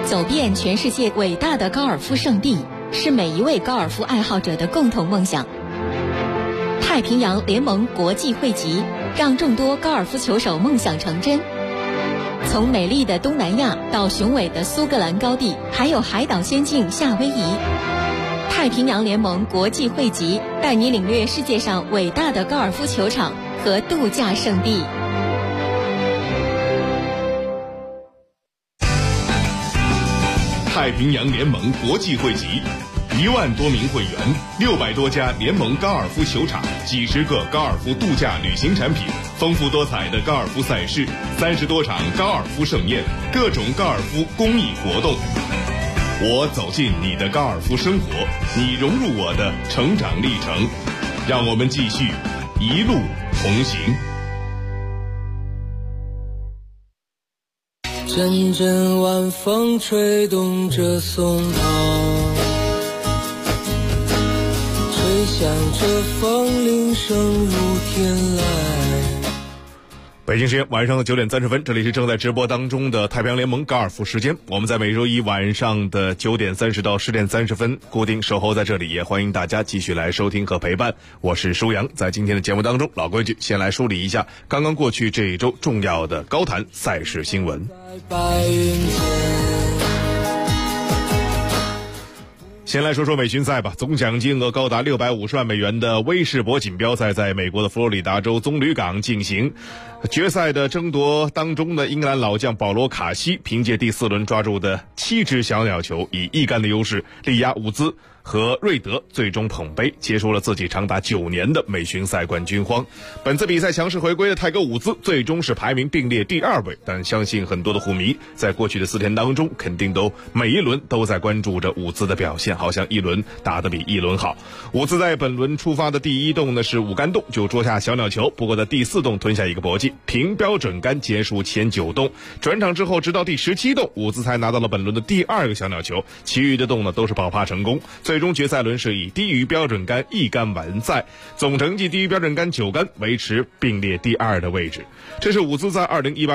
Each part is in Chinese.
走遍全世界伟大的高尔夫圣地，是每一位高尔夫爱好者的共同梦想。太平洋联盟国际汇集，让众多高尔夫球手梦想成真。从美丽的东南亚到雄伟的苏格兰高地，还有海岛仙境夏威夷，太平洋联盟国际汇集带你领略世界上伟大的高尔夫球场和度假胜地。 太平洋联盟国际汇集，1万多名会员，600多家联盟高尔夫球场，几十个高尔夫度假旅行产品，丰富多彩的高尔夫赛事，30多场高尔夫盛宴，各种高尔夫公益活动。我走进你的高尔夫生活，你融入我的成长历程，让我们继续一路同行。 阵阵晚风吹动着松涛，吹响着风铃声如天籁。 北京时间晚上的9点30分，这里是正在直播当中的太平洋联盟高尔夫时间。我们在每周一晚上的9点30到10点30分固定守候在这里，也欢迎大家继续来收听和陪伴。我是舒阳，在今天的节目当中，老规矩，先来梳理一下刚刚过去这一周重要的高坛赛事新闻。先来说说美巡赛吧，总奖金额高达650万美元的威士伯锦标赛在美国的佛罗里达州棕榈港进行。决赛的争夺当中呢，英格兰老将保罗卡西凭借第4轮抓住的7只小鸟球，以1杆的优势力压伍兹和瑞德，最终捧杯，结束了自己长达9年的美巡赛冠军荒。本次比赛强势回归的泰格伍兹最终是排名并列第2位，但相信很多的虎迷在过去的4天当中，肯定都每一轮都在关注着伍兹的表现，好像一轮打得比一轮好。伍兹在本轮出发的第1洞呢是5杆洞就捉下小鸟球，不过在第4洞吞下一个搏击，凭标准杆结束前9洞。转场之后，直到第17洞，伍兹才拿到了本轮的第2个小鸟球，其余的洞呢都是爆发成功。最终决赛轮是以低于标准杆1杆完赛，总成绩低于标准杆9杆，维持并列第2的位置。这是伍兹在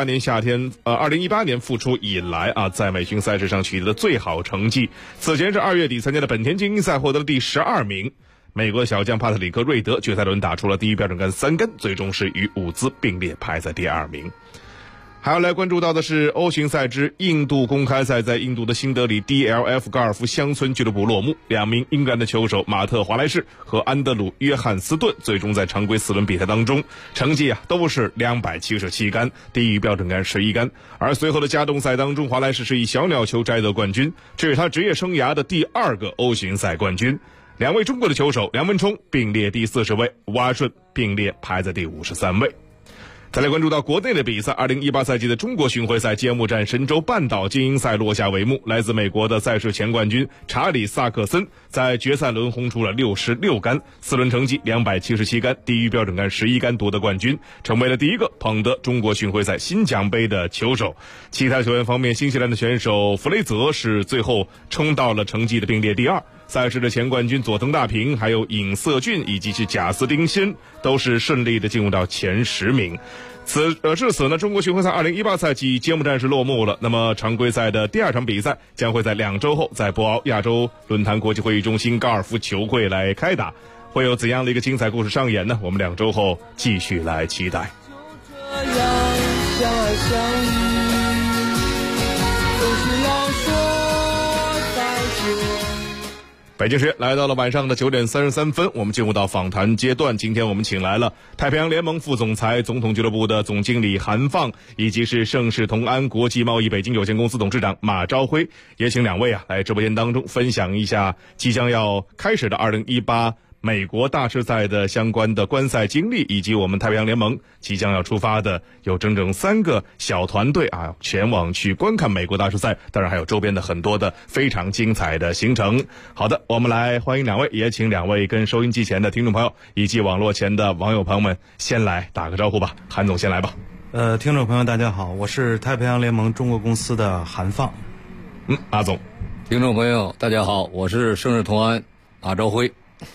2018年复出以来在美巡赛事上取得的最好成绩。此前是2月底参加的本田精英赛，获得了第12名。美国小将帕特里克·瑞德决赛轮打出了低于标准杆3杆，最终是与伍兹并列排在第2名。还要来关注到的是欧巡赛之印度公开赛，在印度的新德里 DLF 高尔夫乡村俱乐部落幕。2名英格兰的球手马特·华莱士和安德鲁·约翰斯顿最终在常规4轮比赛当中成绩都是277杆，低于标准杆11杆。而随后的加动赛当中，华莱士是以小鸟球摘得冠军，这是他职业生涯的第2个欧巡赛冠军。2位中国的球手梁文冲并列第40位，吴阿顺并列排在第53位。再来关注到国内的比赛，2018赛季的中国巡回赛揭幕战神州半岛精英赛落下帷幕。来自美国的赛事前冠军查理·萨克森在决赛轮轰出了66杆，4轮成绩277杆，低于标准杆11杆夺得冠军，成为了第1个捧得中国巡回赛新奖杯的球手。其他球员方面，新西兰的选手弗雷泽是最后冲到了成绩的并列第2。赛事的前冠军佐藤大平，还有尹色俊以及是贾斯汀辛都是顺利的进入到前10名。至此呢，中国巡回赛2018赛季揭幕战是落幕了。那么常规赛的第2场比赛将会在2周后在博鳌亚洲论坛国际会议中心高尔夫球会来开打，会有怎样的一个精彩故事上演呢？我们2周后继续来期待。 就这样相爱相依，总是要说再见。 北京时间来到了晚上的9点33分，我们进入到访谈阶段。今天我们请来了太平洋联盟副总裁、总统俱乐部的总经理韩放，以及是盛世同安国际贸易北京有限公司董事长马朝辉，也请2位来直播间当中分享一下即将要开始的2018美国大师赛的相关的观赛经历，以及我们太平洋联盟即将要出发的有整整3个小团队前往去观看美国大师赛，当然还有周边的很多的非常精彩的行程。好的，我们来欢迎2位，也请2位跟收音机前的听众朋友以及网络前的网友朋友们先来打个招呼吧。韩总先来吧。 听众朋友大家好，我是太平洋联盟中国公司的韩放。 马总。 听众朋友大家好，我是盛世同安马朝辉。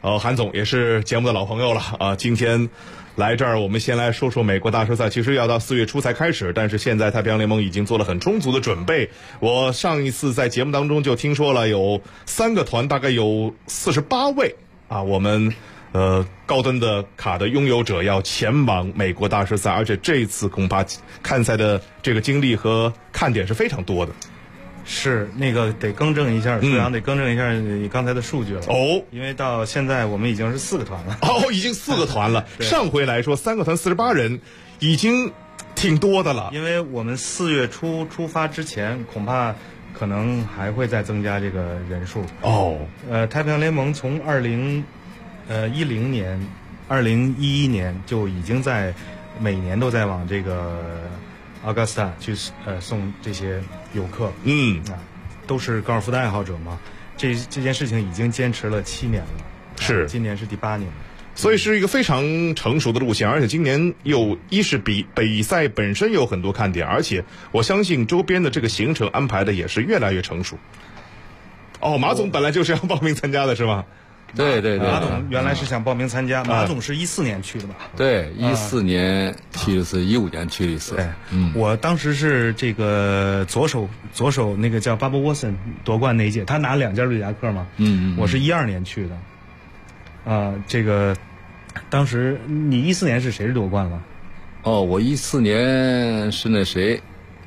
韩总也是节目的老朋友了啊，今天来这儿，我们先来说说美国大师赛。其实要到4月初才开始，但是现在太平洋联盟已经做了很充足的准备。我上一次在节目当中就听说了，有3个团，大概有48位啊，我们高端的卡的拥有者要前往美国大师赛，而且这一次恐怕看赛的这个经历和看点是非常多的。 是那个得更正一下，苏阳得更正一下你刚才的数据了哦， 因为到现在我们已经是4个团了。 哦，已经4个团了。上回来说3个团48人，已经挺多的了。 因为我们4月初出发之前，恐怕可能还会再增加这个人数。 哦， 太平洋联盟从2010年、2011年就已经在每年都在往这个Augusta 去送这些游客，都是高尔夫的爱好者嘛。这件事情已经坚持了7年了， 是今年是第8年， 所以是一个非常成熟的路线，而且今年一是比赛本身有很多看点，而且我相信周边的这个行程安排的也是越来越成熟。哦，马总本来就是要报名参加的是吗？ 对对对， 马总原来是想报名参加，马总是14年去的吧？ 对，14年去的是15年去的一次。 对，我当时是这个左手那个叫 Bubba Watson 夺冠那一届，他拿2件瑞夹克嘛。我是12年去的。这个当时你14年是谁夺冠了？ 哦，我14年是那谁，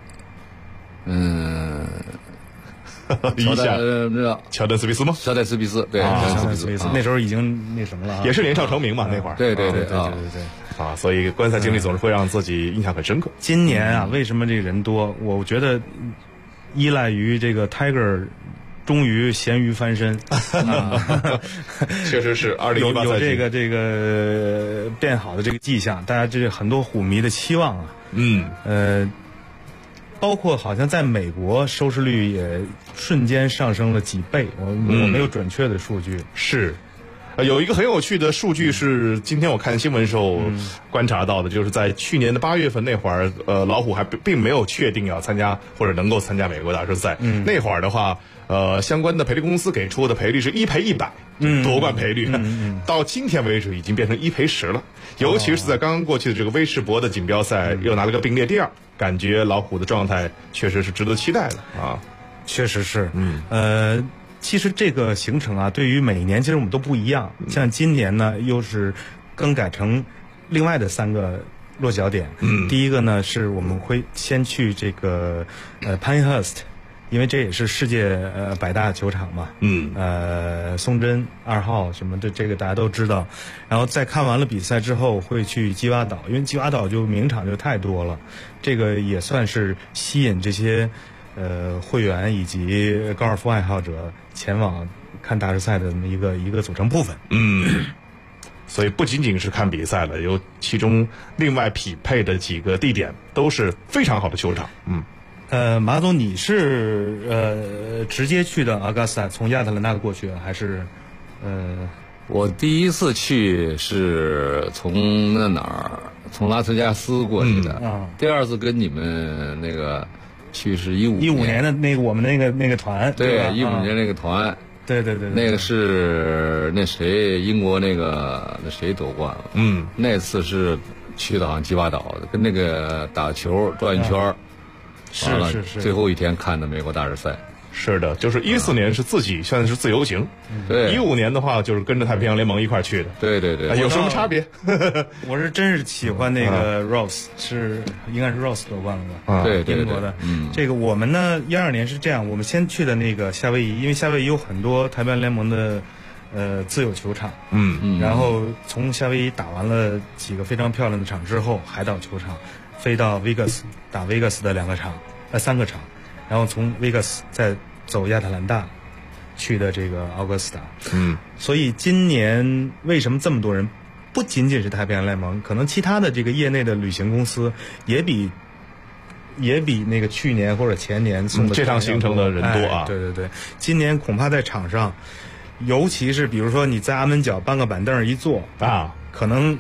乔丹斯皮斯吗？ 乔丹斯皮斯，对， 乔丹斯皮斯，那时候已经那什么了， 也是年少成名嘛，那会儿。 对啊，所以观赛经历总是会让自己印象很深刻。 今年啊，为什么这人多？我觉得依赖于这个 Tiger 终于咸鱼翻身， 确实是2018 有这个变好的这个迹象，大家这很多虎迷的期望啊。包括好像在美国收视率也瞬间上升了几倍，我没有准确的数据。 是，有一个很有趣的数据是今天我看新闻时候观察到的，就是在去年的8月份那会儿，老虎还并没有确定要参加或者能够参加美国大师赛。那会儿的话，相关的赔率公司给出的赔率是1赔100，夺冠赔率。到今天为止已经变成1赔10了。尤其是在刚刚过去的这个威士伯的锦标赛，又拿了个并列第2，感觉老虎的状态确实是值得期待的啊。 确实是，其实这个行程啊，对于每年其实我们都不一样。像今年呢，又是更改成另外的3个落脚点。第一个呢是我们会先去这个Pinehurst， 因为这也是世界100大球场嘛。松针2号什么的，这个大家都知道。然后在看完了比赛之后，会去基娃岛，因为基娃岛就名场就太多了，这个也算是吸引这些会员以及高尔夫爱好者前往看大师赛的这么一个组成部分。 所以不仅仅是看比赛了，有其中另外匹配的几个地点都是非常好的球场。 马总，你是直接去的Augusta，从亚特兰大过去，还是我第一次去是从从拉斯维加斯过去的。第2次跟你们那个去是15 年的那个我们那个团。 对，15年那个团。 对， 那个是那谁英国那谁夺冠了。那次是去的好像基娃岛，跟那个打球转一圈。 是最后一天看的美国大师赛。 是的，就是14年是自己算是自由行， 对 ，15年的话就是跟着太平洋联盟一块去的。 对， 有什么差别？ 我是真是喜欢那个 Rose，应该是 Rose 夺冠了吧？ 对， 英国的。这个我们呢，12年是这样，我们先去的那个夏威夷，因为夏威夷有很多太平洋联盟的自有球场。然后从夏威夷打完了几个非常漂亮的场之后，海岛球场飞到 Vegas 打 Vegas 的3个场。然后从 Vegas 再走亚特兰大去的这个 Augusta。所以今年为什么这么多人？不仅仅是太平洋联盟，可能其他的这个业内的旅行公司也比那个去年或者前年送的这趟行程的人多啊。 对，今年恐怕在场上，尤其是比如说你在阿门角搬个板凳一坐啊，可能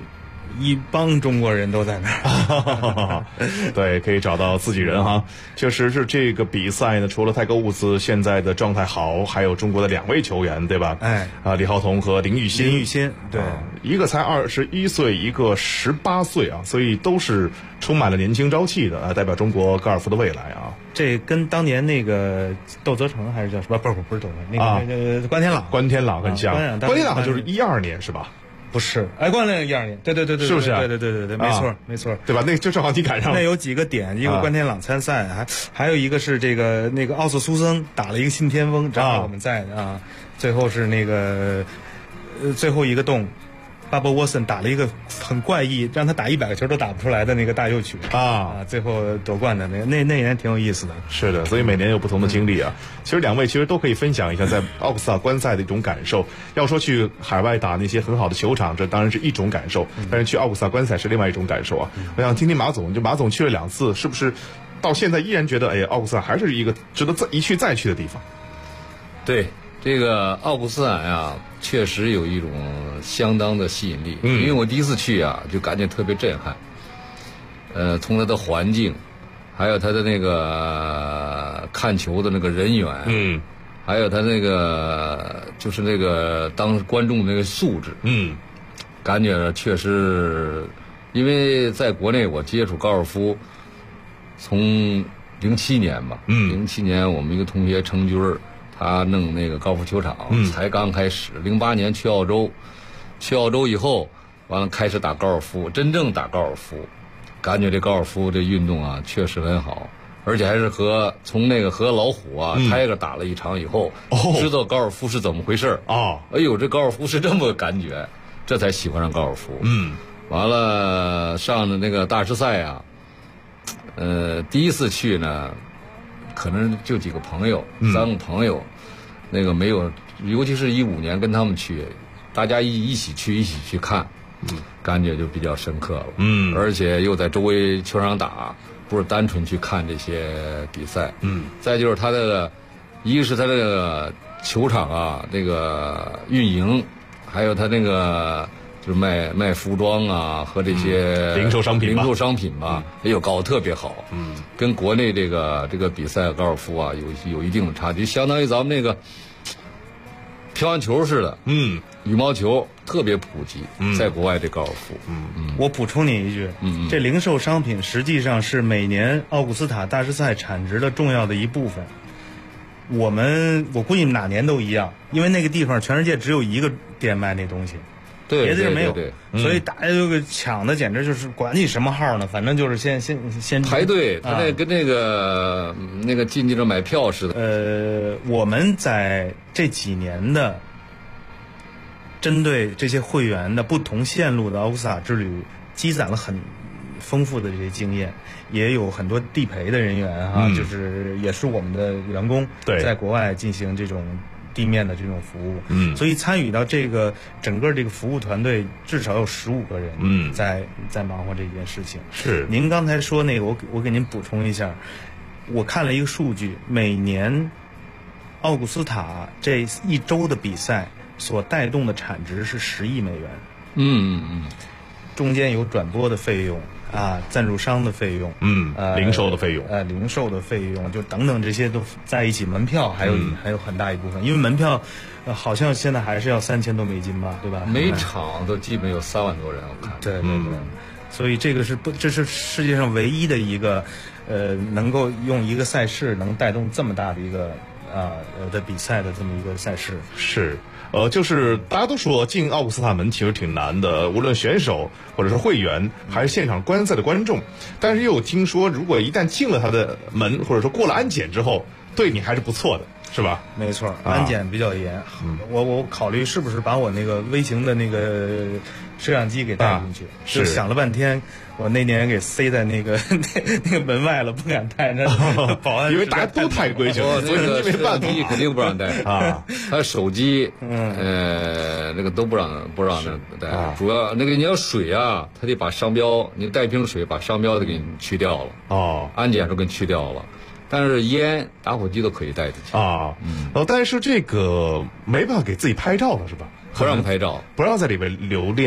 一帮中国人都在那儿。 对，可以找到自己人哈。确实是这个比赛呢，除了泰格伍兹现在的状态好，还有中国的2位球员，对吧？李浩彤和林育欣， 对， 一个才21岁，一个18岁啊，所以都是充满了年轻朝气的，代表中国高尔夫的未来啊。 这跟当年那个窦泽成还是叫什么？不是窦泽成，那个关天朗很像。关天朗就是12年是吧？不是，关天朗12年，对， 是不是？ 对，没错， 对吧？那就正好你赶上了。 那有几个点，一个关天朗参赛，还有一个是那个奥斯苏森打了一个新天锋，正好我们在啊。最后是那个最后一个洞。巴伯沃森打了一个很怪异，让他打100个球都打不出来的那个大右曲最后夺冠的那年挺有意思的。 是的，所以每年有不同的经历啊。其实2位其实都可以分享一下在奥古斯塔观赛的一种感受。要说去海外打那些很好的球场，这当然是一种感受，但是去奥古斯塔观赛是另外一种感受啊。我想听听马总，就马总去了2次，是不是到现在依然觉得奥古斯塔还是一个值得一去再去的地方？ 对。这个奥古斯塔呀，确实有一种相当的吸引力。因为我第一次去啊，就感觉特别震撼。从它的环境，还有它的那个看球的那个人员，还有它那个就是那个当观众的那个素质，感觉确实，因为在国内我接触高尔夫，从07年吧，07年我们一个同学程军儿。他弄那个高尔夫球场才刚开始，08年去澳洲以后，完了开始打高尔夫，真正打高尔夫，感觉这高尔夫这运动啊确实很好，而且还是从那个和老虎泰戈打了一场以后，知道高尔夫是怎么回事哎呦，这高尔夫是这么感觉，这才喜欢上高尔夫。完了上的那个大师赛啊，第一次去呢。可能就几个朋友，3个朋友，那个没有，尤其是15年跟他们去，大家一起去看，感觉就比较深刻了。而且又在周围球场打，不是单纯去看这些比赛。再就是他的，一个是他这个球场啊，那个运营，还有他那个。就是卖服装啊和这些零售商品吧，也有搞得特别好。跟国内这个比赛高尔夫啊有一定的差距，相当于咱们那个乒乓球似的。羽毛球特别普及，在国外这高尔夫。 我补充你一句，这零售商品实际上是每年奥古斯塔大师赛产值的重要的一部分。我估计哪年都一样，因为那个地方全世界只有一个店卖那东西。 对， 别的地儿没有，所以大家这个抢的简直就是管你什么号呢，反正就是先排队，他那跟那个进去这买票似的。我们在这几年的针对这些会员的不同线路的奥古斯塔之旅，积攒了很丰富的这些经验，也有很多地陪的人员就是也是我们的员工，在国外进行这种。地面的这种服务，所以参与到这个整个这个服务团队至少有15个人，在忙活这件事情。 是您刚才说那个，我给您补充一下，我看了一个数据，每年奥古斯塔这一周的比赛所带动的产值是10亿美元。中间有转播的费用赞助商的费用， 零售的费用， 零售的费用，就等等这些都在一起，门票还有很大一部分，因为门票好像现在还是要3000多美金吧，对吧？ 每场都基本有3万多人，我看。 对，所以这是世界上唯一的一个能够用一个赛事能带动这么大的一个的比赛的这么一个赛事。 是。就是大家都说进奥古斯塔门其实挺难的，无论选手或者是会员，还是现场观赛的观众。但是又有听说，如果一旦进了他的门，或者说过了安检之后，对你还是不错的，是吧？ 没错，安检比较严。我考虑是不是把我那个微型的那个摄像机给带进去，就想了半天。我那年给塞在那个门外了，不敢带。那保安因为大家都太规矩了，所以没办法， 肯定不让带他手机，那个都不让带。主要那个你要水啊，他得把商标，你带瓶水把商标都给你去掉了。安检时候给你去掉了。但是烟、打火机都可以带进去但是这个没办法给自己拍照了，是吧？ 不让拍照， 不让在里面留恋。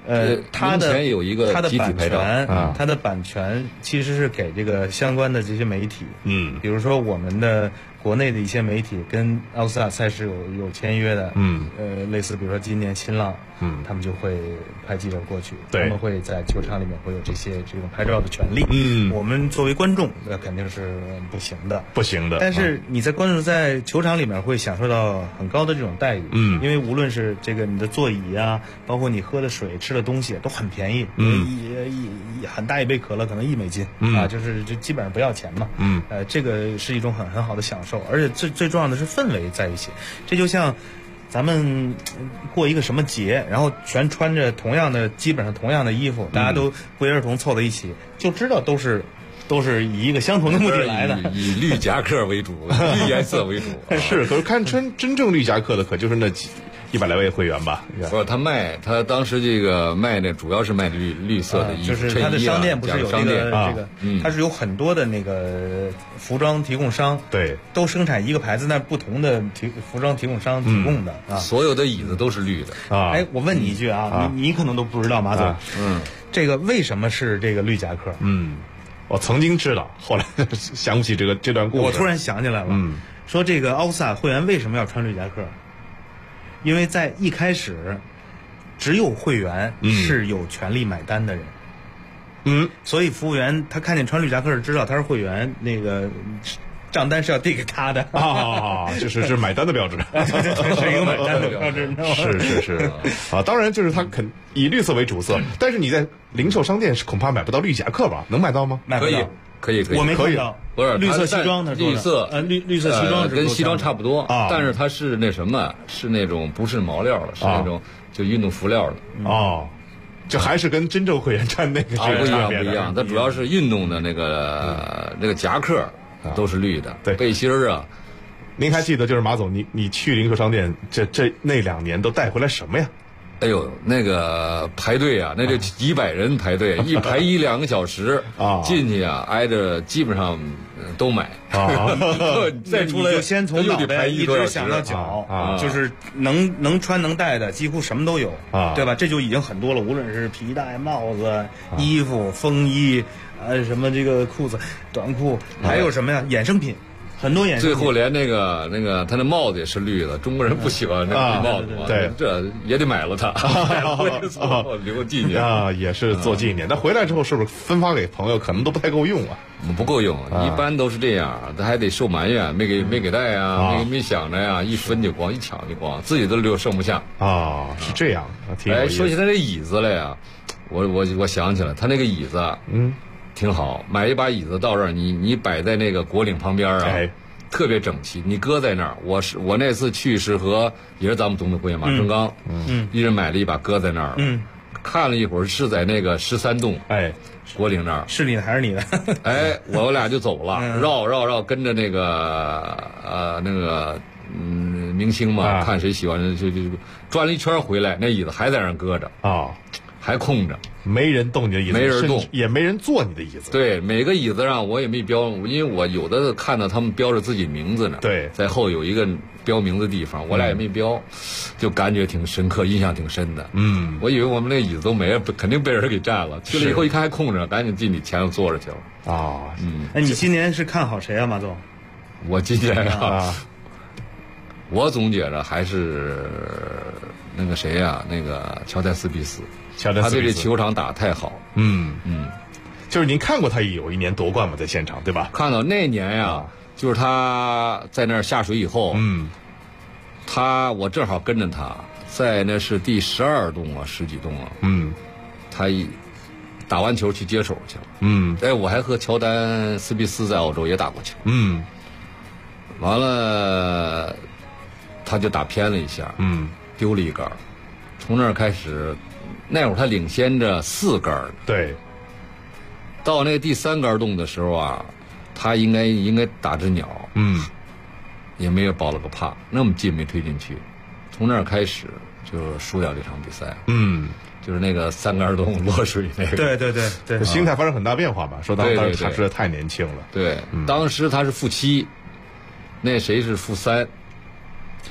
它的目前有一个集体版牌照权，它的版权其实是给这个相关的这些媒体，比如说我们的国内的一些媒体跟奥克斯塔赛事有签约的，类似比如说今年新浪，他们就会派记者过去，他们会在球场里面会有这种拍照的权利，我们作为观众那肯定是不行的，但是你在观众在球场里面会享受到很高的这种待遇，因为无论是这个你的座椅啊，包括你喝的水、吃的东西都很便宜，很大一杯可乐可能$1啊，就基本上不要钱嘛，这个是一种很好的享受。而且最重要的是氛围在一起，这就像咱们过一个什么节，然后全穿着基本上同样的衣服，大家都不约而同凑在一起，就知道都是以一个相同的目的来的， 以绿夹克为主，绿颜色为主。 是，可是看穿真正绿夹克的，可就是那100来位会员吧？ 不是，他当时这个卖的主要是卖绿色的衣服， 就是他的商店不是有这个，它是有很多的那个服装提供商， 对， 都生产一个牌子，那不同的服装提供商提供的啊， 所有的椅子都是绿的啊。 我问你一句啊，你可能都不知道，马总，这个为什么是这个绿夹克？ 我曾经知道，后来想不起这段故事。 我突然想起来了，说这个奥斯塔会员为什么要穿绿夹克？因为在一开始，只有会员是有权利买单的人，所以服务员他看见穿绿夹克知道他是会员，那个账单是要递给他的是买单的标志， 是一个买单的标志， 是啊，当然就是他以绿色为主色，但是你在零售商店是恐怕买不到绿夹克吧？能买到吗？ 买不到。 可以， 我没看到， 不是绿色西装， 绿色绿色西装跟西装差不多啊，但是它是那什么，是那种不是毛料的，是那种就运动服料的哦，就还是跟真正会员穿那个不一样，它主要是运动的那个夹克都是绿的， 对， 背心啊。 您还记得就是马总，你去零售商店那2年都带回来什么呀？ 哎呦，那个排队啊，那就几百人排队，一排1-2个小时啊，进去啊，挨着基本上都买啊，再出来就先从脑袋一直想到脚啊，就是能穿能戴的，几乎什么都有啊，对吧？这就已经很多了，无论是皮带、帽子、衣服、风衣，什么这个裤子、短裤，还有什么呀？衍生品。很多衍生品， 最后连那个他那帽子也是绿的，中国人不喜欢那个帽子， 对， 这也得买了它，留纪念啊，也是做纪念。但回来之后是不是分发给朋友，可能都不太够用啊？ 不够用，一般都是这样，他还得受埋怨，没给带啊，没想着呀，一分就光，一抢就光，自己都剩不下啊， 是这样。 说起他这椅子来呀，我想起来，他那个椅子，挺好，买一把椅子到这儿，你摆在那个国岭旁边啊，特别整齐。你搁在那儿，我那次去是也是咱们总统会员马成刚，一人买了一把搁在那儿，看了一会儿是在那个13栋，国岭那儿是你的还是你的？ 我俩就走了，绕跟着那个明星嘛，看谁喜欢就转了一圈回来，那椅子还在那儿搁着啊。还空着， 没人动你的椅子， 没人动， 也没人坐你的椅子。 对，每个椅子上我也没标，因为我有的看到他们标着自己名字呢。 对， 在后有一个标名字的地方，我俩也没标，就感觉挺深刻，印象挺深的。我以为我们那椅子都没了，肯定被人给占了。去了以后一看还空着，赶紧进你前头坐着去了。 啊， 那你今年是看好谁啊，马总？ 我今年啊，我总觉着还是那个谁呀，那个乔丹斯皮斯。他对这球场打太好， 就是您看过他有一年夺冠吗？在现场对吧？ 看到那年呀，就是他在那儿下水以后，我正好跟着他，在那是第12栋啊，10几栋啊，他打完球去接手去了，我还和乔丹斯皮斯在澳洲也打过球，完了他就打偏了一下，丢了一杆，从那儿开始。那会儿他领先着4杆， 对。 到那个第3杆洞的时候啊，他应该打只鸟，也没有保了个帕，那么近没推进去，从那儿开始就输掉这场比赛，就是那个3杆洞落水那个， 对， 心态发生很大变化吧？说当时他实在太年轻了， 对，当时他是负7，那谁是负3。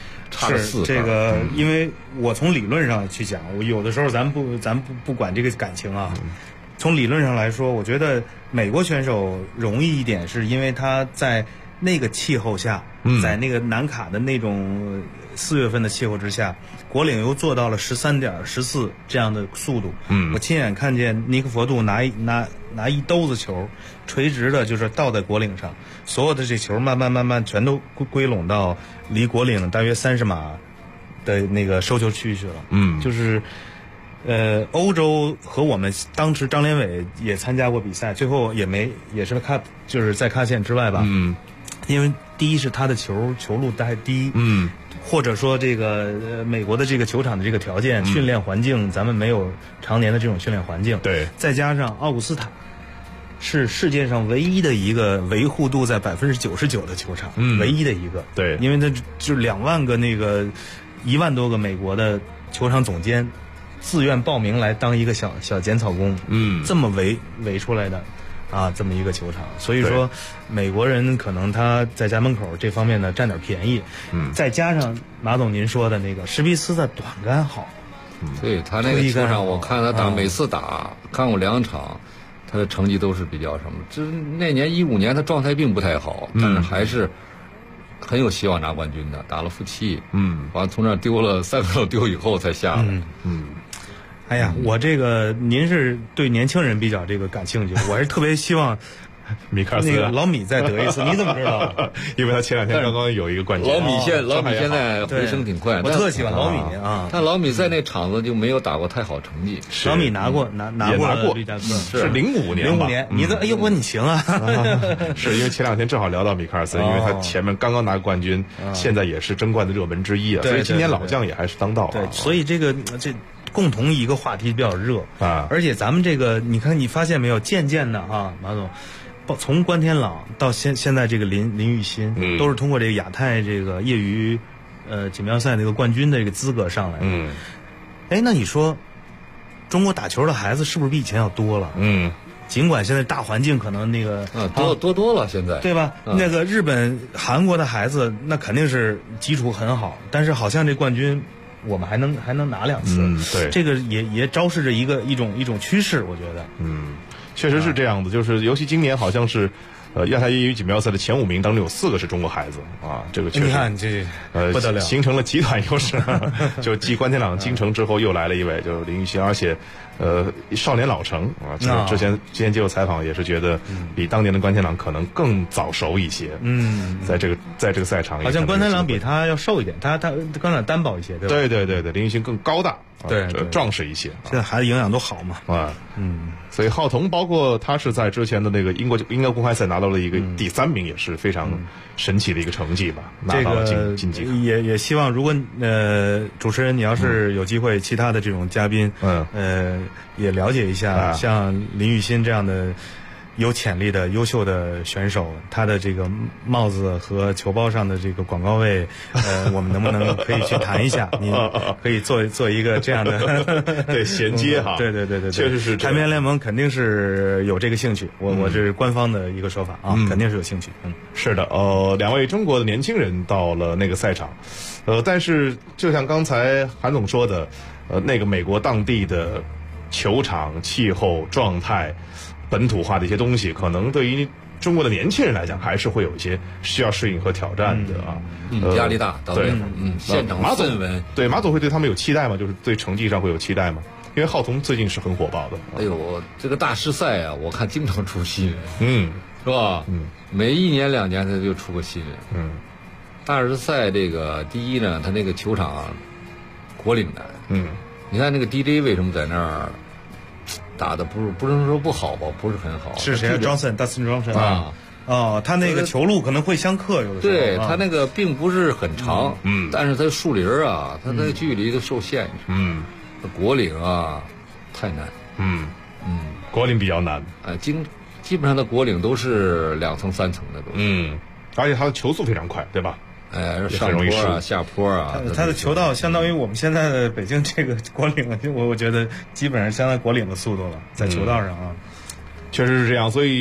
差了4分。 这个，因为我从理论上去讲，我有的时候咱不管这个感情啊。从理论上来说，我觉得美国选手容易一点，是因为他在那个气候下，在那个南卡的那种4月份的气候之下，果岭又做到了13.14这样的速度。我亲眼看见尼克佛杜拿一兜子球，垂直的就是倒在果岭上，所有的这球慢慢全都归拢到离果岭大约30码的那个收球区去了。就是。欧洲和我们当时张连伟也参加过比赛，最后也是就是在卡线之外吧。因为第一是他的球路太低，或者说这个美国的这个球场的这个条件、训练环境，咱们没有常年的这种训练环境。 对， 再加上奥古斯塔是世界上唯一的一个维护度在99%的球场，唯一的一个。 对， 因为它就2万个那个1万多个美国的球场总监。自愿报名来当一个小剪草工，这么围出来的，这么一个球场，所以说美国人可能他在家门口这方面呢占点便宜，再加上马总您说的那个施皮斯的短杆好， 对他那个球场，我看他每次看过2场，他的成绩都是比较什么，就是那年15年他状态并不太好，但是还是很有希望拿冠军的，打了负7，完了从那丢了3个丢以后才下来， 哎呀，我这个您是对年轻人比较这个感兴趣，我是特别希望米克尔斯那个老米再得一次，你怎么知道？ 因为他前2天刚刚有一个冠军。 老米现在回升挺快， 我特喜欢老米啊。 但老米在那场子就没有打过太好成绩。 老米拿过绿加哥， 是05年吧？05 年，你哎呦，你行啊！ 是因为前2天正好聊到米克尔斯，因为他前面刚刚拿冠军，现在也是争冠的热门之一啊，所以今年老将也还是当道。 对，所以这共同一个话题比较热啊，而且咱们这个你看，你发现没有，渐渐的马总，从关天朗到现在这个林育新，都是通过这个亚太这个业余锦标赛这个冠军的这个资格上来的。那你说中国打球的孩子是不是比以前要多了？尽管现在大环境可能那个多了，现在对吧？那个日本、韩国的孩子那肯定是基础很好，但是好像这冠军。我们还能拿2次， 对， 这个也昭示着一种趋势，我觉得， 确实是这样的，就是尤其今年好像是，亚太业余锦标赛的前5名当中有4个是中国孩子啊，这个确实， 你看这不得了， 形成了集团优势，就继关天朗、金城之后又来了一位，就是林育新，而且少年老成啊，之前接受采访也是觉得比当年的关天朗可能更早熟一些，在这个赛场好像关天朗比他要瘦一点，他关天朗单薄一些，对吧？ 对，林育新更高大， 对， 壮实一些。 现在孩子营养都好嘛， 所以浩彤包括他是在之前的那个英国公开赛拿到了一个第3名，也是非常神奇的一个成绩吧，拿到了晋级。 也希望如果主持人你要是有机会，其他的这种嘉宾，也了解一下，像林育新这样的有潜力的优秀的选手，他的这个帽子和球包上的这个广告位，我们能不能可以去谈一下？你可以做一个这样的对衔接哈。 对， 确实是。 台面联盟肯定是有这个兴趣，我这是官方的一个说法啊，肯定是有兴趣。 是的，2位中国的年轻人到了那个赛场，但是就像刚才韩总说的，那个美国当地的球场、气候、状态。本土化的一些东西，可能对于中国的年轻人来讲，还是会有一些需要适应和挑战的啊。 压力大， 对， 现场氛围。 对，马总会对他们有期待吗？就是对成绩上会有期待吗？因为浩彤最近是很火爆的。 哎呦，这个大师赛啊，我看经常出新闻，是吧？每1年2年他就出个新闻。大师赛这个第一呢，他那个球场果岭南，你看那个 DJ 为什么在那儿？打的不是说不好吧，不是很好。 是谁？Johnson， Dustin Johnson 啊，他那个球路可能会相克，有的时候。 对，他那个并不是很长，但是他树林啊，他那个距离都受限制。果岭啊，太难。 果岭比较难。 基本上的果岭都是2层3层的都。 而且他的球速非常快，对吧？ 上坡啊，下坡啊， 他的球道相当于我们现在的北京这个果岭，我觉得基本上相当于果岭的速度了，在球道上啊， 确实是这样。所以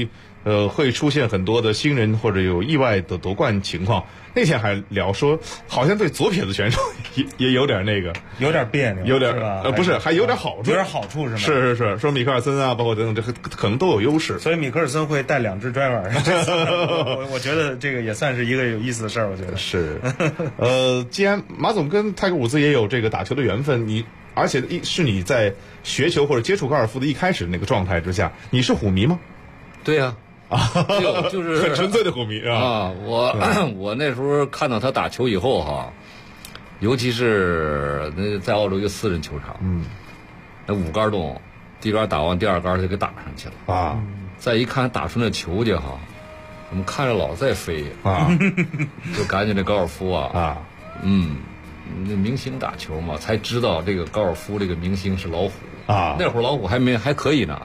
会出现很多的新人或者有意外的夺冠情况。那天还聊说，好像对左撇子选手也有点那个， 有点别扭， 有点是吧？ 不是，还有点好处， 有点好处是吗？ 是，说米克尔森啊，包括等等，这可能都有优势。 所以米克尔森会带2只 driver， 我觉得这个也算是一个有意思的事儿。我觉得是，既然马总跟泰格伍兹也有这个打球的缘分，而且是你在学球或者接触高尔夫的一开始那个状态之下，你是虎迷吗？ 对呀。就是很纯粹的虎迷啊！ 我那时候看到他打球以后哈，尤其是那在澳洲一个私人球场，那5杆洞，第一杆打完，第2杆就给打上去了啊！ 再一看打出那球去哈，我们看着老在飞啊， 就赶紧这高尔夫那明星打球嘛，才知道这个高尔夫这个明星是老虎啊。那会儿老虎还可以呢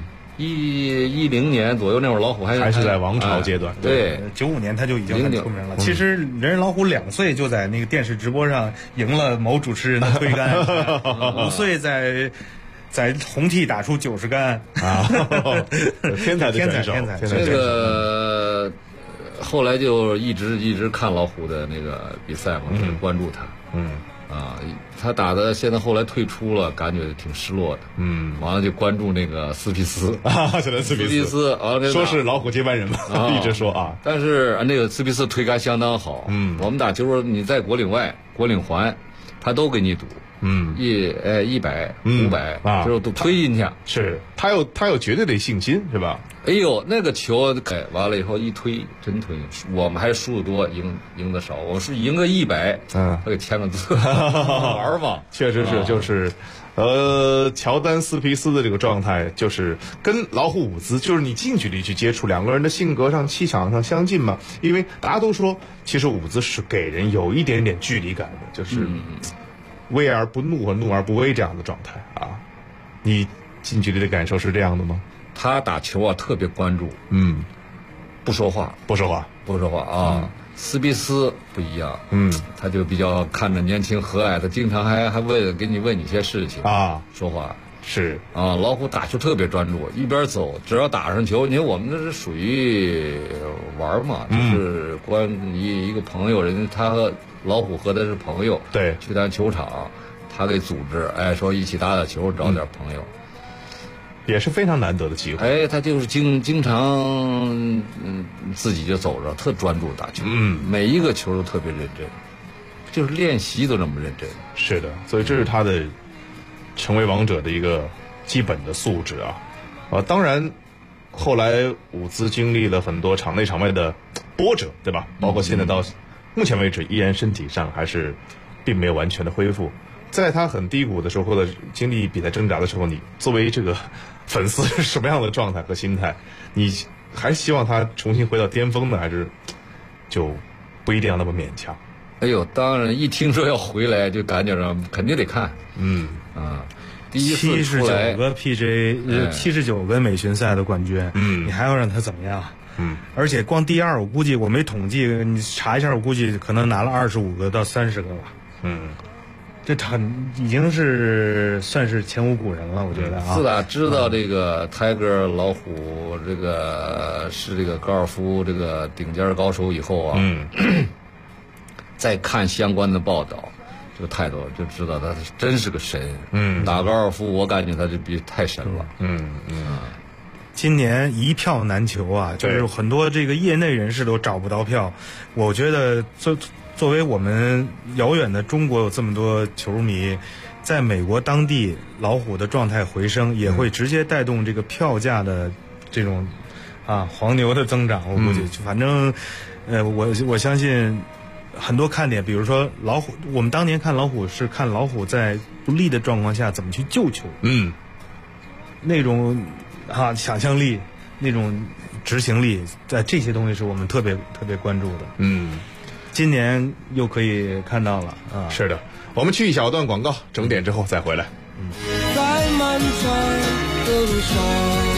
，10年左右那会儿老虎还是在王朝阶段， 对 ，95年他就已经很出名了。其实人老虎2岁就在那个电视直播上赢了某主持人的推杆，5岁在红 T 打出90杆啊，天才的选手， 这个后来就一直看老虎的那个比赛嘛，关注他，他打的现在后来退出了，感觉挺失落的。完了就关注那个斯皮斯现在斯皮斯说是老虎接班人嘛，一直说啊。 但是那个斯皮斯推杆相当好。我们打球你在国岭外、国岭环，他都给你赌。100、500就是都推进去。 是他有绝对的信心，是吧？ 哎呦，那个球完了以后一推，真推，我们还输得多，赢得少。我是赢个100，他给签个字，玩嘛。 确实是，就是，乔丹斯皮斯的这个状态，就是跟老虎伍兹，就是你近距离去接触，2个人的性格上、气场上相近嘛。因为大家都说，其实伍兹是给人有一点点距离感的，就是威而不怒和怒而不威这样的状态啊。你近距离的感受是这样的吗？ 他打球啊，特别关注，不说话啊。斯皮斯不一样，他就比较看着年轻和蔼，他经常还给你问你些事情啊，说话是啊。老虎打球特别专注，一边走，只要打上球，你看我们这是属于玩嘛，就是关一个朋友，人家他和老虎和的是朋友， 对， 去咱球场，他给组织，说一起打打球，找点朋友。 也是非常难得的机会。 他就是经常自己就走着，特专注打球，每一个球都特别认真，就是练习都那么认真。 是的，所以这是他的成为王者的一个基本的素质啊。当然，后来伍兹经历了很多场内场外的波折，对吧？包括现在到目前为止，依然身体上还是并没有完全的恢复。在他很低谷的时候，或者经历比赛挣扎的时候，你作为这个粉丝是什么样的状态和心态？你还希望他重新回到巅峰呢，还是就不一定要那么勉强？ 哎呦，当然一听说要回来，就赶紧让肯定得看。第一次出来 79个 PGA， 79个美巡赛的冠军，你还要让他怎么样？而且光第2，我估计我没统计，你查一下，我估计可能拿了25个到30个吧。这已经是算是前无古人了，我觉得啊。 自打知道这个泰戈老虎这个是这个高尔夫这个顶尖高手以后啊，再看相关的报道，这个态度就知道他真是个神。打高尔夫我感觉他就太神了。 今年一票难求啊，就是很多这个业内人士都找不到票。我觉得作为我们遥远的中国有这么多球迷，在美国当地老虎的状态回升，也会直接带动这个票价的这种黄牛的增长。我估计，反正我相信很多看点，比如说老虎，我们当年看老虎是看老虎在不利的状况下怎么去救球，那种想象力，那种执行力，在这些东西是我们特别关注的。今年又可以看到了啊！ 是的，我们去一小段广告，整点之后再回来。 在漫长的路上。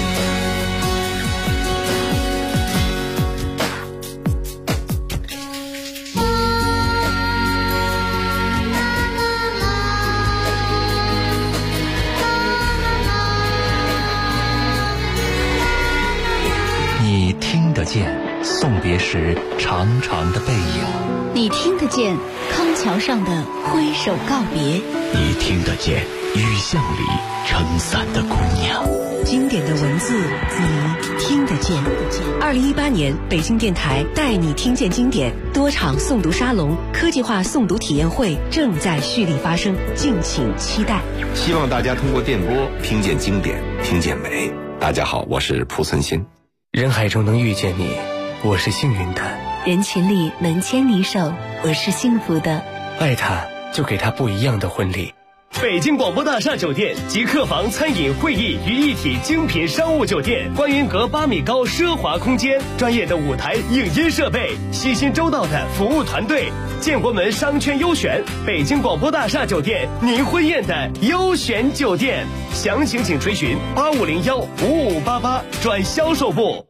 别时长长的背影， 你听得见康桥上的挥手告别， 你听得见雨巷里撑伞的姑娘。 经典的文字，你听得见。2018年，北京电台带你听见经典多场诵读沙龙、科技化诵读体验会正在蓄力发生，敬请期待。 希望大家通过电波听见经典，听见美。大家好，我是濮存昕。 人海中能遇见你，我是幸运的； 人群里能牵你手，我是幸福的。 爱他，就给他不一样的婚礼。 北京广播大厦酒店集客房、餐饮、会议于一体精品商务酒店，观云阁8米高奢华空间，专业的舞台影音设备，细心周到的服务团队，建国门商圈优选，北京广播大厦酒店您婚宴的优选酒店。详情请垂询85015588转销售部。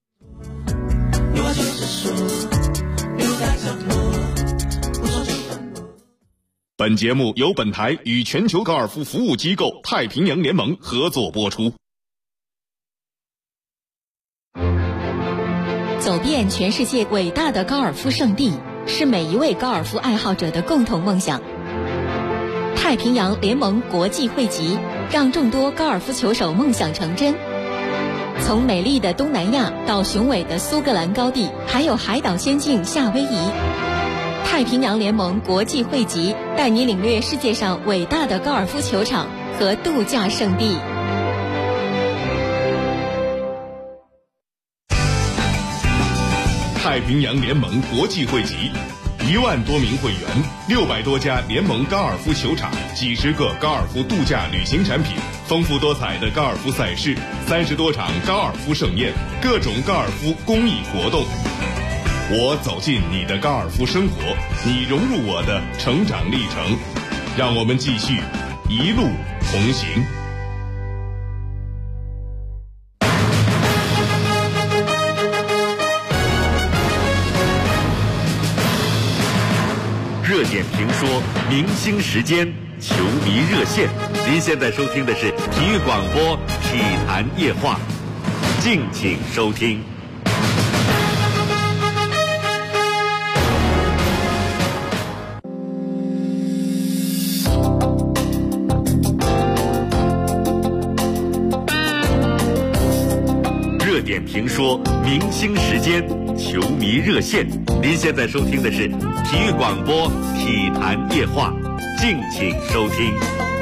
本节目由本台与全球高尔夫服务机构太平洋联盟合作播出。 走遍全世界伟大的高尔夫圣地，是每一位高尔夫爱好者的共同梦想。太平洋联盟国际汇集，让众多高尔夫球手梦想成真。从美丽的东南亚到雄伟的苏格兰高地，还有海岛仙境夏威夷，太平洋联盟国际汇集带你领略世界上伟大的高尔夫球场和度假胜地。 太平洋联盟国际汇集，1万多名会员，600多家联盟高尔夫球场，几十个高尔夫度假旅行产品，丰富多彩的高尔夫赛事，30多场高尔夫盛宴，各种高尔夫公益活动。我走进你的高尔夫生活，你融入我的成长历程，让我们继续一路同行。 热点评说，明星时间，球迷热线。您现在收听的是体育广播体坛夜话，敬请收听。热点评说，明星时间，球迷热线。您现在收听的是体育广播体坛夜话，敬请收听。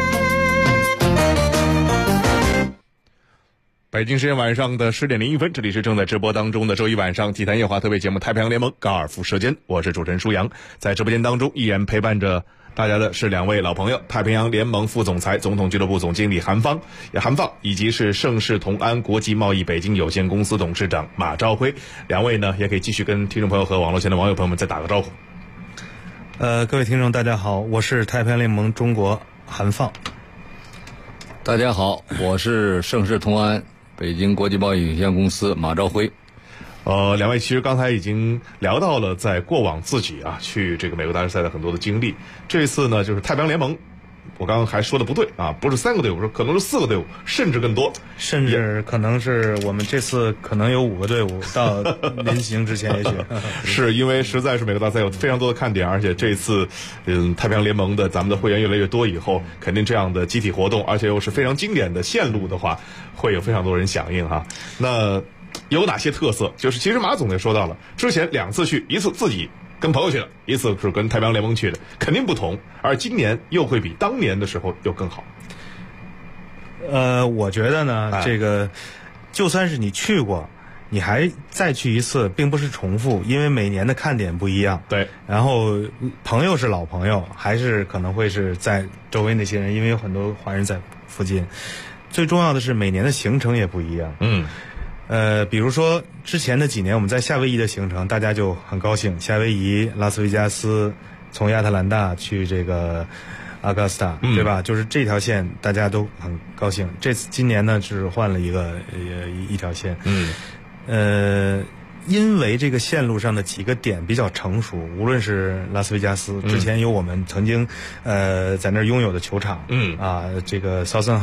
北京时间晚上的10点01分，这里是正在直播当中的周一晚上体坛夜话特别节目《太平洋联盟高尔夫舌尖》，我是主持人舒阳。在直播间当中依然陪伴着大家的是2位老朋友，太平洋联盟副总裁、总统俱乐部总经理韩放，以及是盛世同安国际贸易北京有限公司董事长马朝辉。2位呢也可以继续跟听众朋友和网络前的网友朋友们再打个招呼。 各位听众大家好，我是太平洋联盟中国韩放。 大家好，我是盛世同安北京国际贸易有限公司马朝辉。 2位其实刚才已经聊到了在过往自己去这个美国大师赛的很多的经历。这次呢就是太平洋联盟，我刚刚还说的不对不是3个队伍，可能是4个队伍，甚至更多， 甚至可能是我们这次可能有5个队伍到临行之前也许是因为实在是美国大赛有非常多的看点，而且这次太平洋联盟的咱们的会员越来越多以后，肯定这样的集体活动而且又是非常经典的线路的话，会有非常多人响应那有哪些特色？就是其实马总也说到了，之前2次去，一次自己跟朋友去的，一次是跟太平洋联盟去的，肯定不同。而今年又会比当年的时候又更好。 我觉得呢，这个就算是你去过，你还再去一次，并不是重复，因为每年的看点不一样。 对。然后朋友是老朋友，还是可能会是在周围那些人，因为有很多华人在附近。最重要的是每年的行程也不一样。比如说之前的几年我们在夏威夷的行程，大家就很高兴，夏威夷、拉斯维加斯，从亚特兰大去这个阿加斯塔，对吧？就是这条线大家都很高兴。今年呢是换了一条线。因为这个线路上的几个点比较成熟，无论是拉斯维加斯，之前有我们曾经在那儿拥有的球场，这个 Southern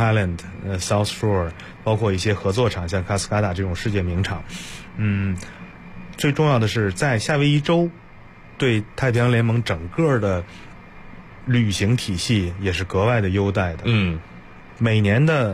Highland、South Shore， 包括一些合作场，像卡斯卡达这种世界名场， 最重要的是在夏威夷州对太平洋联盟整个的旅行体系也是格外的优待的。每年的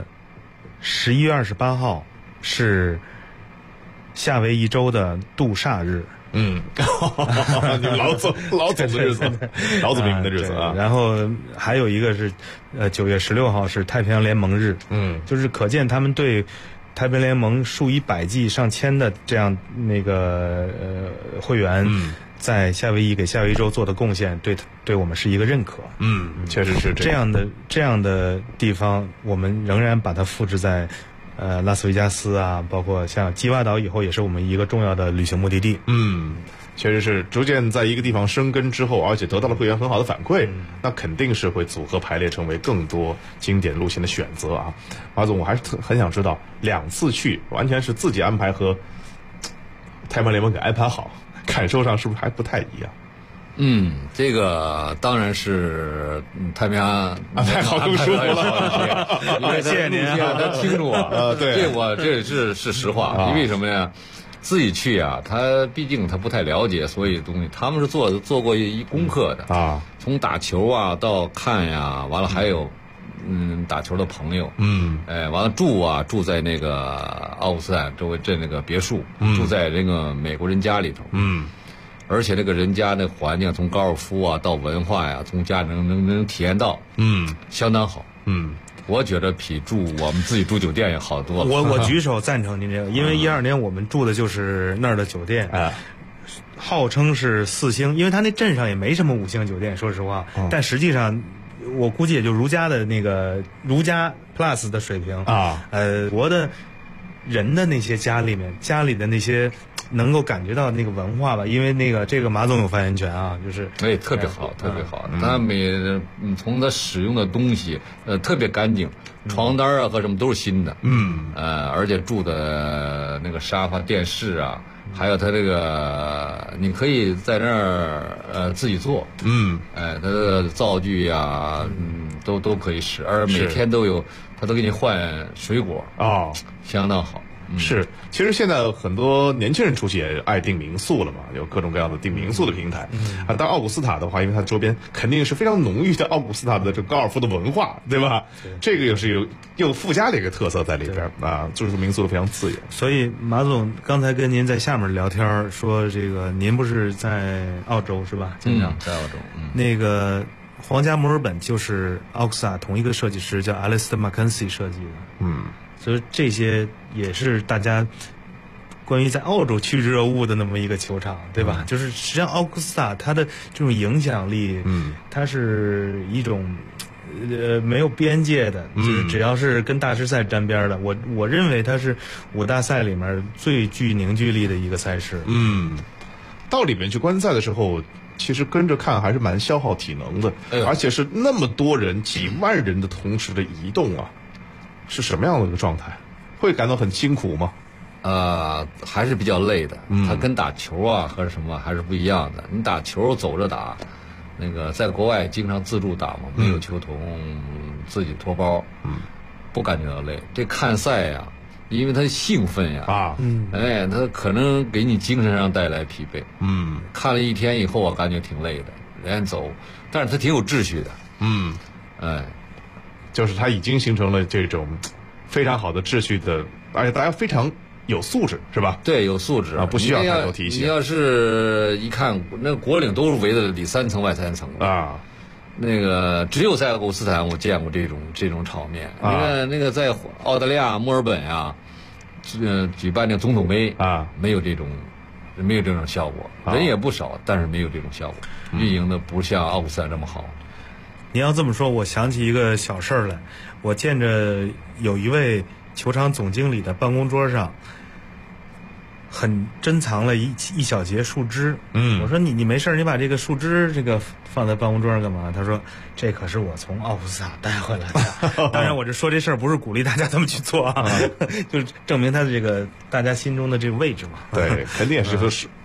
11月28号是夏威夷州的杜煞日。 你老总的日子，老子明的日子啊。 然后还有一个是9月16号是太平洋联盟日。就是可见他们对太平洋联盟数以百计上千的这样会员，在夏威夷给夏威夷州做的贡献，对我们是一个认可。 确实是这样的地方，我们仍然把它复制在拉斯维加斯啊，包括像基洼岛以后也是我们一个重要的旅行目的地。 确实是逐渐在一个地方生根之后，而且得到了会员很好的反馈，那肯定是会组合排列成为更多经典路线的选择啊。马总，我还是很想知道，2次去完全是自己安排和太平洋联盟给安排好，感受上是不是还不太一样？ 这个当然是太平洋安排好更舒服了，因为谢谢您他听着我， 对， 这是实话，因为什么呀？自己去啊，他毕竟他不太了解所有东西，他们是做过一功课的啊，从打球啊到看呀，完了还有打球的朋友，完了住在那个奥古斯坦周围镇那个别墅，住在那个美国人家里头，而且那个人家那环境，从高尔夫啊到文化呀，从家能体验到，相当好，我觉得比我们自己住酒店也好多了。 我举手赞成您这个，因为12年我们住的就是那儿的酒店，号称是4星，因为他那镇上也没什么5星酒店，说实话，但实际上我估计也就如家的那个如家 Plus 的水平啊。我的人的那些家里的那些能够感觉到那个文化吧，因为这个马总有发言权啊，就是特别好，特别好。他从他使用的东西特别干净，床单啊和什么都是新的，而且住的那个沙发、电视啊，还有他这个你可以在那儿自己做，他的灶具呀，都可以使，而每天他都给你换水果啊，相当好。 是，其实现在很多年轻人出去也爱订民宿了嘛，有各种各样的订民宿的平台。当然奥古斯塔的话，因为它周边肯定是非常浓郁的奥古斯塔的这高尔夫的文化，对吧？这个又是有附加的一个特色在里边啊，就是民宿都非常自由。 所以马总刚才跟您在下面聊天说，这个您不是在澳洲是吧？经常在澳洲。 那个皇家墨尔本就是奥古斯塔同一个设计师叫 Alistair Mackenzie 设计的。所以这些也是大家关于在澳洲趋之若鹜的那么一个球场，对吧？就是实际上奥古斯塔它的这种影响力，它是一种没有边界的，就是只要是跟大师赛沾边的，我认为它是5大赛里面最具凝聚力的一个赛事。 到里面去观赛的时候，其实跟着看还是蛮消耗体能的，而且是那么多人几万人的同时的移动啊。是什么样的一个状态？会感到很辛苦吗？ 还是比较累的。它跟打球啊和什么还是不一样的。你打球走着打，那个在国外经常自助打嘛，没有球童，自己托包，不感觉到累。这看赛呀，因为它兴奋呀，它可能给你精神上带来疲惫。看了一天以后，我感觉挺累的，人走，但是它挺有秩序的。 就是它已经形成了这种非常好的秩序的，而且大家非常有素质，是吧？ 对，有素质啊，不需要太多提醒。 你要是一看，那国领都是围的里3层外3层啊。那个只有在奥古斯坦我见过这种场面。那个在澳大利亚墨尔本呀，举办那总统杯啊，没有这种效果，人也不少，但是没有这种效果，运营的不像奥古斯坦这么好。 你要这么说，我想起一个小事儿来。我见着有一位球场总经理的办公桌上，很珍藏了一小节树枝。我说你没事，你把这个树枝放在办公桌上干嘛？他说这可是我从奥古斯塔带回来的。当然，我这说这事儿不是鼓励大家这么去做啊，就是证明他的这个大家心中的这个位置嘛。 对，肯定也是和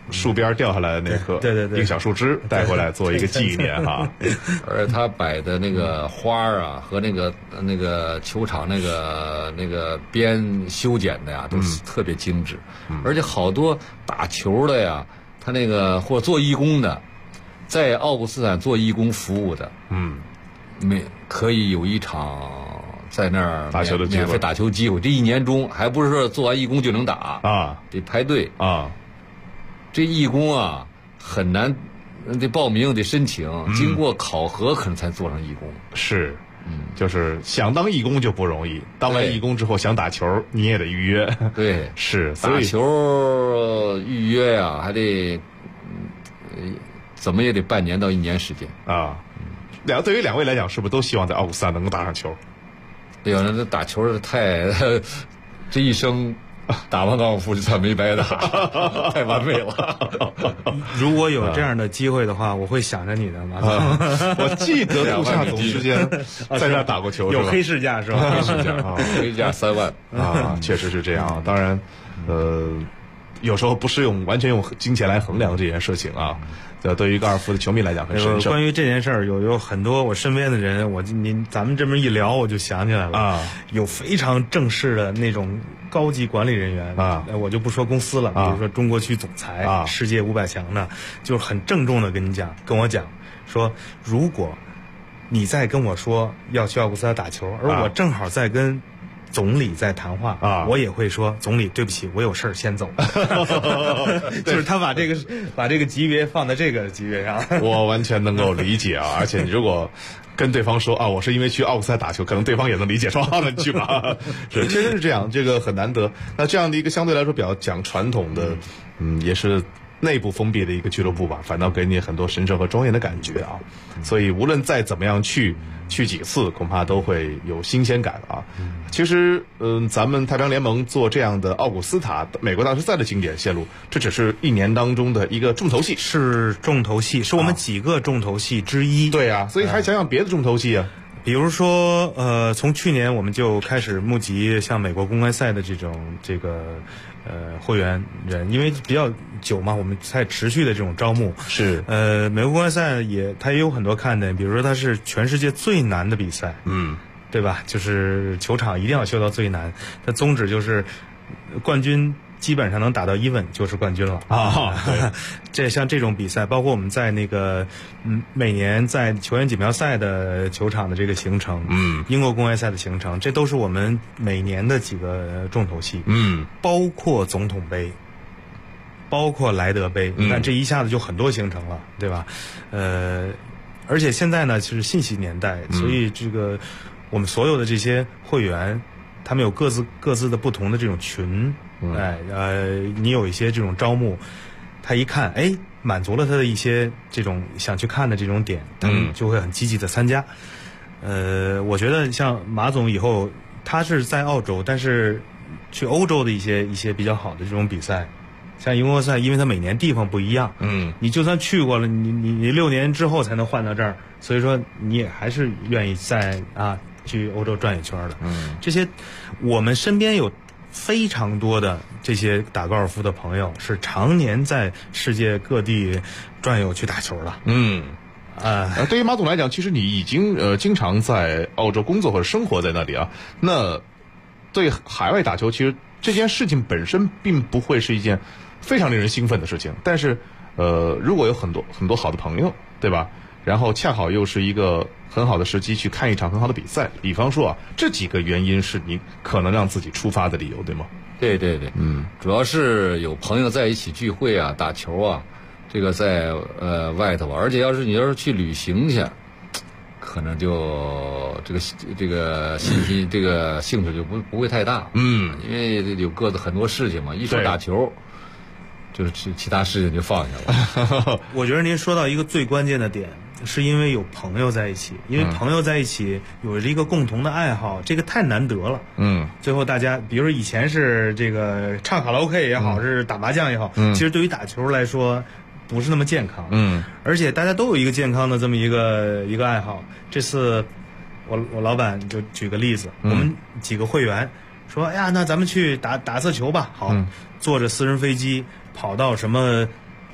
树边掉下来的那棵， 对， 一个小树枝带回来做一个纪念哈。 而他摆的那个花啊和那个球场那个边修剪的呀，都是特别精致，而且好多打球的呀，他那个或者做义工的，在奥古斯坦做义工服务的，可以有一场在那儿打球的免费打球机会，这一年中还不是说做完义工就能打啊， 得排队啊。 这义工啊很难，得报名得申请，经过考核可能才做上义工。 是，就是想当义工就不容易，当完义工之后想打球你也得预约。 对， 是打球预约呀，还得怎么也得半年到1年时间啊。对于两位来讲，是不是都希望在奥古斯塔能够打上球？ 对呀，那打球这一生打完高尔夫就算没白打，太完美了。 如果有这样的机会的话，我会想着你的马总。 我记得杜夏总之前在这打过球， 有黑市价是吧？ 黑市价啊， 黑价3万啊，确实是这样。当然，有时候不是完全用金钱来衡量这件事情啊。对于高尔夫的球迷来讲很神圣。 关于这件事儿，有很多我身边的人，咱们这么一聊，我就想起来了啊，有非常正式的那种高级管理人员啊，我就不说公司了，比如说中国区总裁啊，世界500强的，就是很郑重的跟我讲说，如果你再跟我说要去奥古斯塔打球，而我正好在跟总理在谈话啊，我也会说总理对不起，我有事儿先走。就是他把这个级别放在这个级别上， 我完全能够理解啊。而且你如果跟对方说啊，我是因为去奥古斯塔打球，可能对方也能理解说啊，你去吧。是，确实是这样，这个很难得。那这样的一个相对来说比较讲传统的，也是内部封闭的一个俱乐部吧，反倒给你很多神圣和庄严的感觉啊。所以无论再怎么样去几次，恐怕都会有新鲜感啊。其实，咱们太平洋联盟做这样的奥古斯塔美国大师赛的经典线路，这只是一年当中的一个重头戏， 是重头戏，是我们几个重头戏之一。 对啊，所以还想想别的重头戏啊。 比如说，从去年我们就开始募集像美国公开赛的这个会员人，因为比较久嘛，我们在持续的这种招募。 是， 美国公开赛它也有很多看点，比如说它是全世界最难的比赛，对吧？就是球场一定要修到最难，它宗旨就是冠军基本上能打到1就是冠军了啊。像这种比赛，包括我们在那个每年在球员锦标赛的球场的这个行程，英国公开赛的行程，这都是我们每年的几个重头戏，包括总统杯，包括莱德杯，你看这一下子就很多行程了，对吧？而且现在呢是信息年代，所以这个我们所有的这些会员，他们有各自的不同的这种群。你有一些这种招募，他一看，满足了他的一些这种想去看的这种点，他们就会很积极的参加。我觉得像马总以后，他是在澳洲，但是去欧洲的一些比较好的这种比赛，像英国赛，因为它每年地方不一样，你就算去过了，你6年之后才能换到这儿，所以说你也还是愿意在去欧洲转一圈的。这些我们身边有非常多的这些打高尔夫的朋友是常年在世界各地转悠去打球了。 对于马总来讲，其实你已经经常在澳洲工作或者生活在那里啊。那对海外打球，其实这件事情本身并不会是一件非常令人兴奋的事情。但是如果有很多好的朋友，对吧？然后恰好又是一个很好的时机去看一场很好的比赛，比方说这几个原因是你可能让自己出发的理由，对吗？ 对，主要是有朋友在一起聚会啊，打球啊，这个在外头，而且你要是去旅行去，可能就这个信息这个兴致就不会太大，因为有各自很多事情嘛，一说打球。就是其他事情就放下了。 我觉得您说到一个最关键的点，是因为有朋友在一起，因为朋友在一起有着一个共同的爱好，这个太难得了。最后大家，比如说以前是这个唱卡拉 OK 也好，是打麻将也好，其实对于打球来说不是那么健康。而且大家都有一个健康的这么一个爱好。这次我老板就举个例子，我们几个会员说，哎呀，那咱们去打色球吧。好，坐着私人飞机跑到什么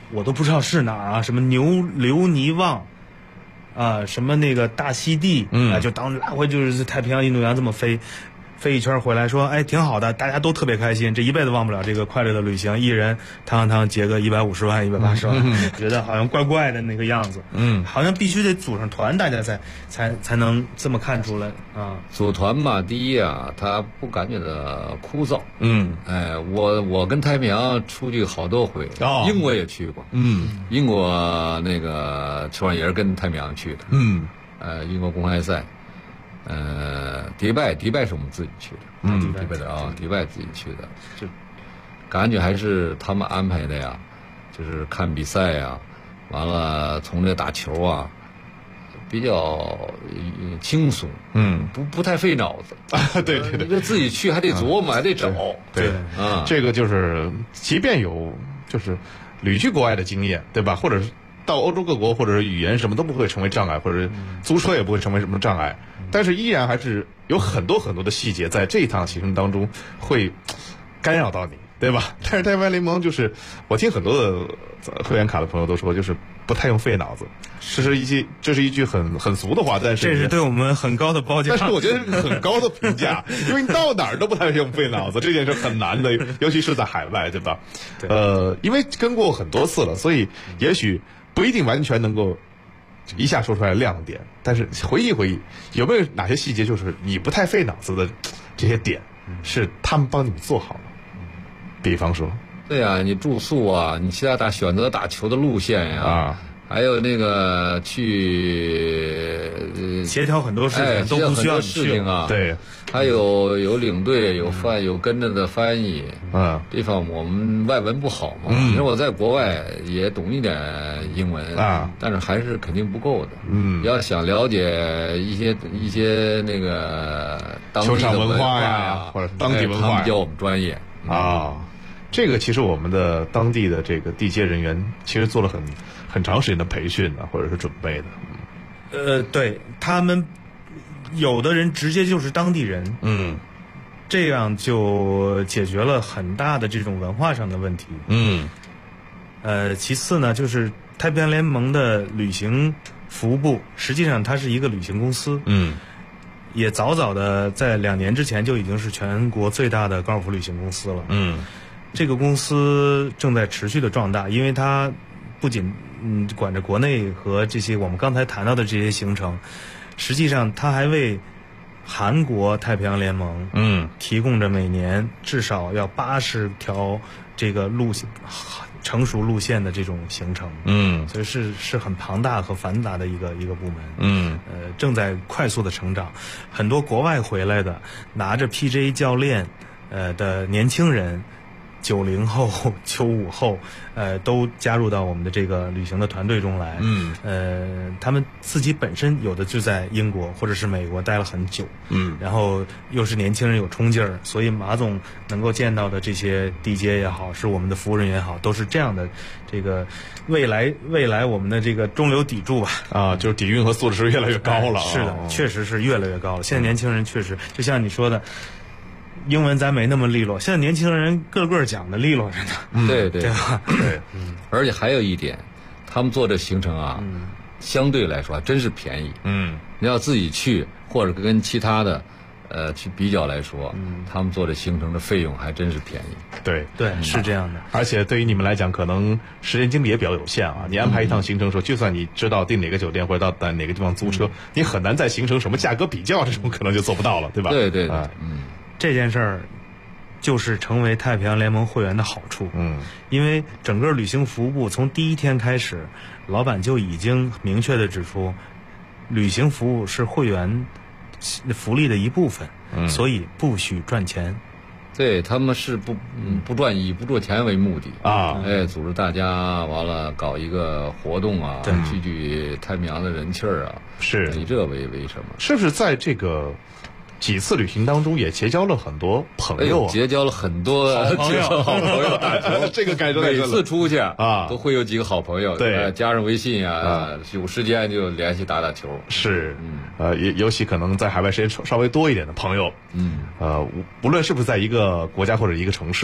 我都不知道是哪儿啊，什么留尼旺啊，什么那个大溪地啊，就当来回就是太平洋、印度洋这么飞一圈回来，说哎挺好的，大家都特别开心，这一辈子忘不了这个快乐的旅行，一人汤结个150万、180万，觉得好像怪怪的那个样子，好像必须得组上团，大家才能这么看出来啊。 组团嘛，第一啊，他不感觉到枯燥，我跟太平洋出去好多回，英国也去过，英国那个球员也是跟太平洋去的，英国公开赛。迪拜是我们自己去的，迪拜自己去的，就感觉还是他们安排的呀，就是看比赛呀，完了从这打球啊，比较轻松，不太费脑子， 对， 就自己去还得琢磨，还得找， 对啊，这个就是即便有就是旅居国外的经验，对吧？或者是到欧洲各国，或者是语言什么都不会成为障碍，或者租车也不会成为什么障碍，但是依然还是有很多的细节在这一趟行程当中会干扰到你，对吧？但是太平洋联盟就是我听很多的会员卡的朋友都说，就是不太用费脑子，这是一句很俗的话，但是这是对我们很高的褒奖。 但是我觉得是很高的评价，因为你到哪儿都不太用费脑子，这件事很难的，尤其是在海外，对吧？因为跟过很多次了，所以也许不一定完全能够一下说出来亮点，但是回忆有没有哪些细节就是你不太费脑子的这些点是他们帮你做好了？比方说， 对啊，你住宿啊，你其他选择打球的路线呀，还有那个去协调很多事情都不需要事情啊， 对， 还有领队，有跟着的翻译，这方面我们外文不好嘛，因为我在国外也懂一点英文但是还是肯定不够的，要想了解一些那个当地的文化呀， 或者当地文化， 他们教我们专业这个其实我们的当地的这个地接人员其实做了很长时间的培训或者是准备的。 对，他们有的人直接就是当地人，这样就解决了很大的这种文化上的问题。其次呢，就是太平洋联盟的旅行服务部，实际上它是一个旅行公司，也早的在2年之前就已经是全国最大的高尔夫旅行公司了。这个公司正在持续的壮大，因为它不仅管着国内和这些我们刚才谈到的这些行程，实际上它还为韩国太平洋联盟提供着每年至少要80条这个成熟路线的这种行程，所以是很庞大和繁杂的一个部门，正在快速的成长。很多国外回来的拿着 PGA 教练的年轻人，90后、95后，都加入到我们的这个旅行的团队中来。他们自己本身有的就在英国或者是美国待了很久，然后又是年轻人有冲劲儿，所以马总能够见到的这些地接也好，是我们的服务人员也好，都是这样的。这个未来我们的这个中流砥柱吧， 就是底蕴和素质是越来越高了。 是的，确实是越来越高了。现在年轻人确实就像你说的。英文咱没那么利落，现在年轻人个讲的利落着呢。 对吧？ 对，而且还有一点，他们做这行程啊，相对来说真是便宜。你要自己去或者跟其他的去比较来说，他们做这行程的费用还真是便宜。 对，是这样的。 而且对于你们来讲，可能时间精力也比较有限啊。你安排一趟行程的时候，就算你知道订哪个酒店或者到哪个地方租车，你很难在行程什么价格比较这种可能就做不到了，对吧？ 对， 这件事儿就是成为太平洋联盟会员的好处。因为整个旅行服务部从第一天开始，老板就已经明确的指出，旅行服务是会员福利的一部分，所以不许赚钱。 对，他们是以不赚钱为目的组织大家完了搞一个活动啊，聚太平洋的人气儿啊， 是以这为什么？ 是不是在这个几次旅行当中也结交了很多朋友结交了很多好朋友打球。 这个该说每次出去都会有几个好朋友， 对， 加上微信有时间就联系打球。 是，尤其可能在海外时间稍微多一点的朋友，无论是不是在一个国家或者一个城市，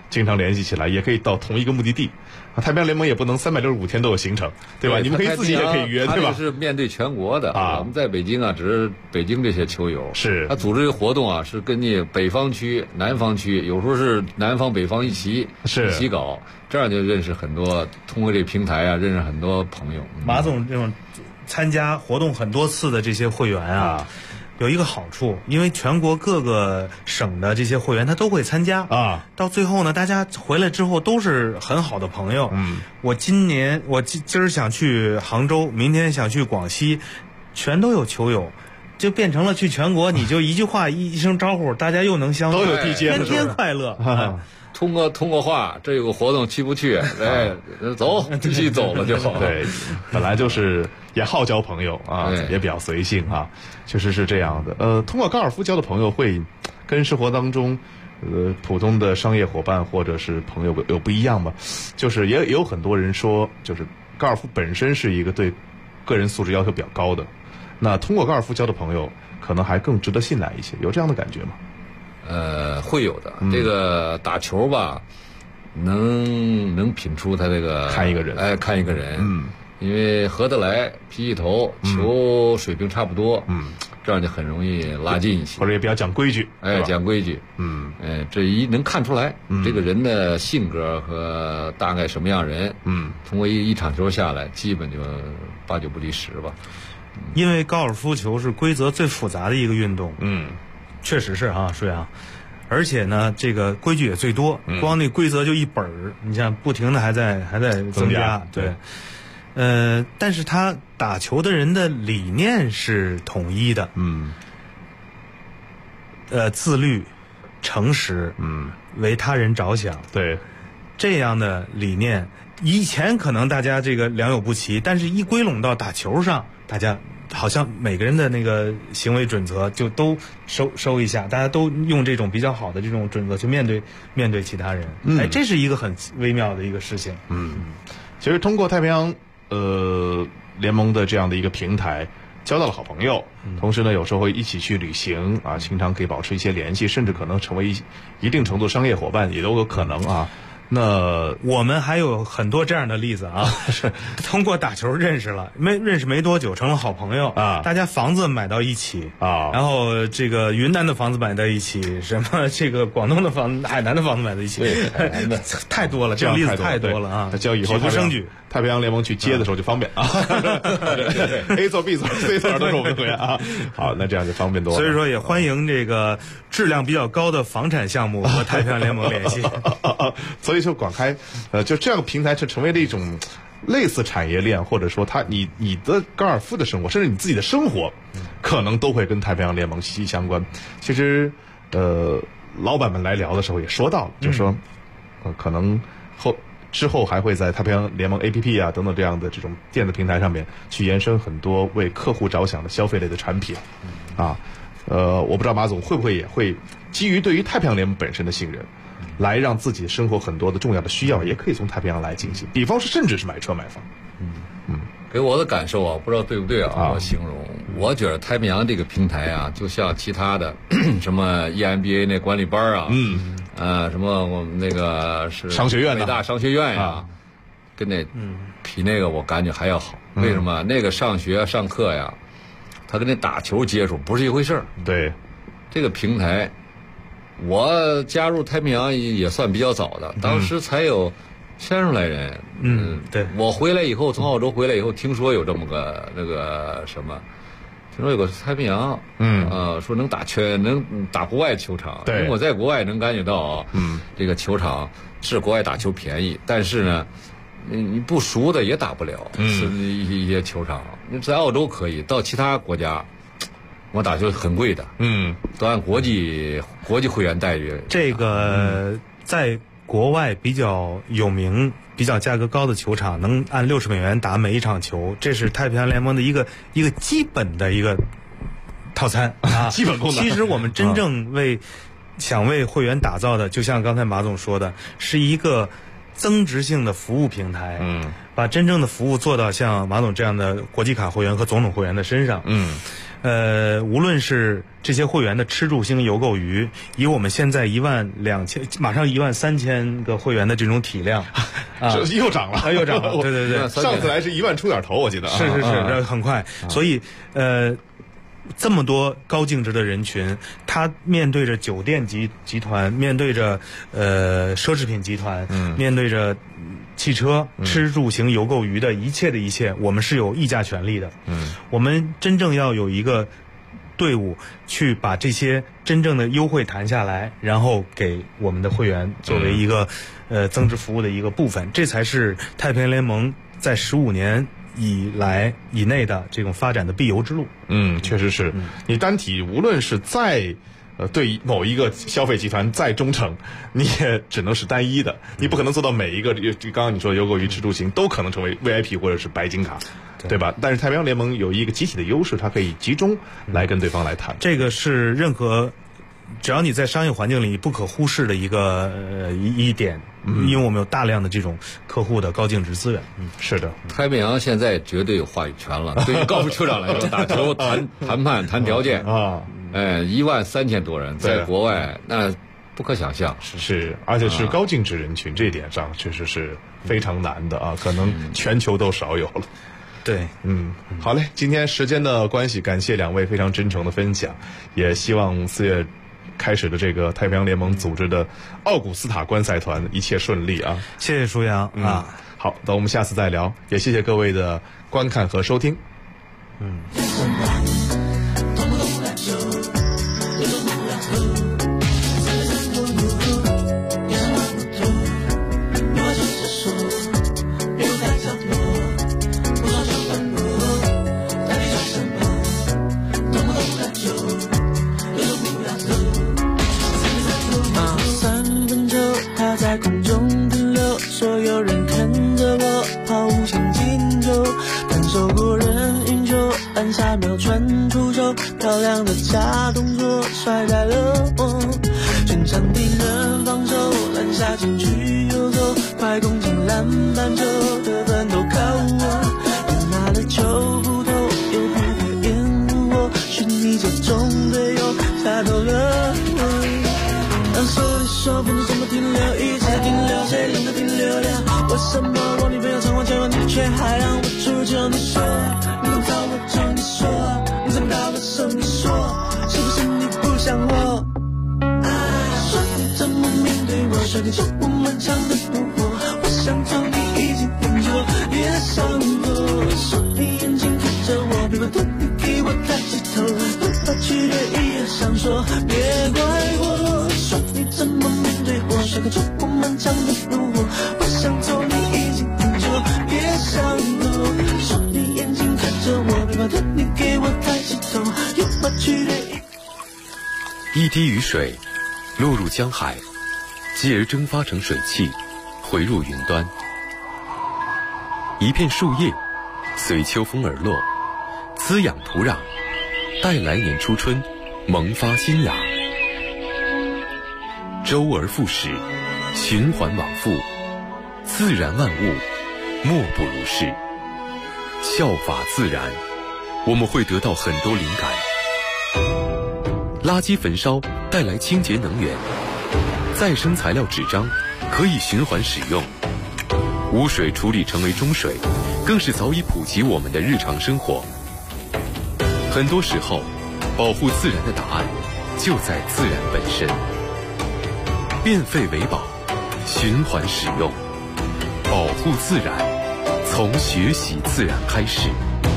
经常联系起来，也可以到同一个目的地。太平洋联盟也不能365天都有行程，对吧？你们可以自己也可以约，对吧？ 他是面对全国的啊。我们在北京啊，只是北京这些球友。 是。 他组织的活动啊，是根据北方区、南方区，有时候是南方、北方一起搞，这样就认识很多。通过这个平台啊，认识很多朋友。 马总这种参加活动很多次的这些会员啊。有一个好处，因为全国各个省的这些会员他都会参加啊， 到最后呢，大家回来之后都是很好的朋友。我今儿想去杭州，明天想去广西，全都有球友，就变成了去全国，你就一句话一声招呼，大家又能相都有地接， 天天快乐。 通过话，这有个活动去不去？哎，走，继续走了就好。 对，本来就是也好交朋友啊，也比较随性啊，确实是这样的。通过高尔夫交的朋友会跟生活当中普通的商业伙伴或者是朋友有不一样吗？就是也有很多人说，就是高尔夫本身是一个对个人素质要求比较高的，那通过高尔夫交的朋友可能还更值得信赖一些，有这样的感觉吗？ 会有的。这个打球吧，能品出他这个看一个人， 看一个人。因为合得来，脾气头，球水平差不多，这样就很容易拉近一些， 或者也比较讲规矩， 讲规矩，这能看出来，这个人的性格和大概什么样人，通过一场球下来，基本就8、9不离10吧。 因为高尔夫球是规则最复杂的一个运动，确实是哈，舒阳。而且呢，这个规矩也最多，光那规则就一本儿，你像不停的还在增加，对。但是他打球的人的理念是统一的，自律、诚实，为他人着想， 对， 这样的理念，以前可能大家这个良莠不齐，但是一归拢到打球上，大家好像每个人的那个行为准则就都收一下，大家都用这种比较好的这种准则去面对其他人，这是一个很微妙的一个事情。 其实通过太平洋联盟的这样的一个平台，交到了好朋友，同时呢，有时候会一起去旅行啊，经常可以保持一些联系，甚至可能成为一定程度商业伙伴也都有可能啊。那我们还有很多这样的例子啊，是通过打球认识了，认识没多久成了好朋友啊，大家房子买到一起啊，然后这个云南的房子买在一起，什么这个广东的海南的房子买在一起，太多了，这样例子太多了啊， 叫以后不胜举。 太平洋联盟去接的时候就方便啊，A 座 B 座 C 座都是我们会员啊。好，那这样就方便多了。 所以说也欢迎这个质量比较高的房产项目和太平洋联盟联系。 所以就广开，就这样的平台就成为了一种类似产业链，或者说你的高尔夫的生活，甚至你自己的生活，可能都会跟太平洋联盟息息相关。其实，老板们来聊的时候也说到了，就说，可能之后还会在太平洋联盟 APP 啊等等这样的这种电子平台上面去延伸很多为客户着想的消费类的产品，啊，我不知道马总会不会也会基于对于太平洋联盟本身的信任，来让自己生活很多的重要的需要也可以从太平洋来进行，比方说甚至是买车买房。 给我的感受啊，不知道对不对啊？我形容，我觉得太平洋这个平台啊，就像其他的什么 EMBA 那管理班啊，什么我们那个是商学院北大商学院呀，跟那比那个我感觉还要好。为什么？那个上学上课呀，他跟那打球接触不是一回事儿。 对， 这个平台，我加入太平洋也算比较早的，当时才有30来人。 对。 我回来以后，从澳洲回来以后，听说有这么个那个什么，听说有个太平洋，说能打国外球场。 对。 因为我在国外能感觉到，这个球场是国外打球便宜，但是呢，你不熟的也打不了。是一些球场，在澳洲可以，到其他国家，我打球很贵的。都按国际会员待遇。 这个在国外比较有名、比较价格高的球场，能按60美元打每一场球，这是太平洋联盟的一个基本的一个套餐啊， 基本功能。 其实我们真正想为会员打造的，就像刚才马总说的，是一个增值性的服务平台。把真正的服务做到像马总这样的国际卡会员和总统会员的身上。 无论是这些会员的吃住行游购娱，以我们现在12000马上13000个会员的这种体量， 又涨了， 又涨了，对对对， 上次来是1万出点头，我记得是，很快，所以这么多高净值的人群，他面对着酒店集团，面对着奢侈品集团，面对着汽车、吃住行游购娱的一切，我们是有议价权利的。我们真正要有一个队伍去把这些真正的优惠谈下来，然后给我们的会员作为一个增值服务的一个部分，这才是太平洋联盟在15年以内的这种发展的必由之路。 确实是。你单体无论是再对某一个消费集团再忠诚，你也只能是单一的，你不可能做到每一个刚刚你说的游购娱吃住行都可能成为 VIP 或者是白金卡，对吧？但是太平洋联盟有一个集体的优势，它可以集中来跟对方来谈。 这个是任何只要你在商业环境里不可忽视的一个一点，因为我们有大量的这种客户的高净值资源。 是的， 太平洋现在绝对有话语权了。对于高尔夫球场来说，打球谈判谈条件啊，13000多人在国外那不可想象。 是，而且是高净值人群，这一点上确实是非常难的啊，可能全球都少有了。 对， 好嘞，今天时间的关系，感谢2位非常真诚的分享，也希望4月开始的这个太平洋联盟组织的奥古斯塔观赛团一切顺利啊！ 谢谢舒阳啊！ 好，那我们下次再聊，也谢谢各位的观看和收听。 在空中停留，所有人看着我，毫无想进球，感受过人运球，按下秒传出球，漂亮的假动作甩在了我，全场敌人防守，篮下禁区游走，快攻进篮板球，得分都靠我，又拿了球不投，又不会掩护我，是你这种队友猜透了我。说一说不能这么停留，一直停留，谁能够停留了？为什么我女朋友常往前往，你却还让我出糗？你说你怎么找我就你说，你怎么打我手你说，是不是你不想我？说你怎么面对我，甩个球我漫长的怒火，我想走你已经很久，别伤我。说你眼睛看着我，别管多你给我抬起头，不怕去对一样想说，别怪我。你怎么面对我，甩个球我漫长的怒火，我想走你已经很久，别伤我。说你眼睛看着我，别怕对你给我抬起头，又怕去对一滴雨水落入江海，继而蒸发成水汽，回入云端。一片树叶随秋风而落，滋养土壤，待来年初春萌发新芽。周而复始，循环往复，自然万物莫不如是。效法自然，我们会得到很多灵感。垃圾焚烧带来清洁能源，再生材料纸张可以循环使用，污水处理成为中水，更是早已普及我们的日常生活。很多时候，保护自然的答案就在自然本身。变废为宝，循环使用，保护自然，从学习自然开始。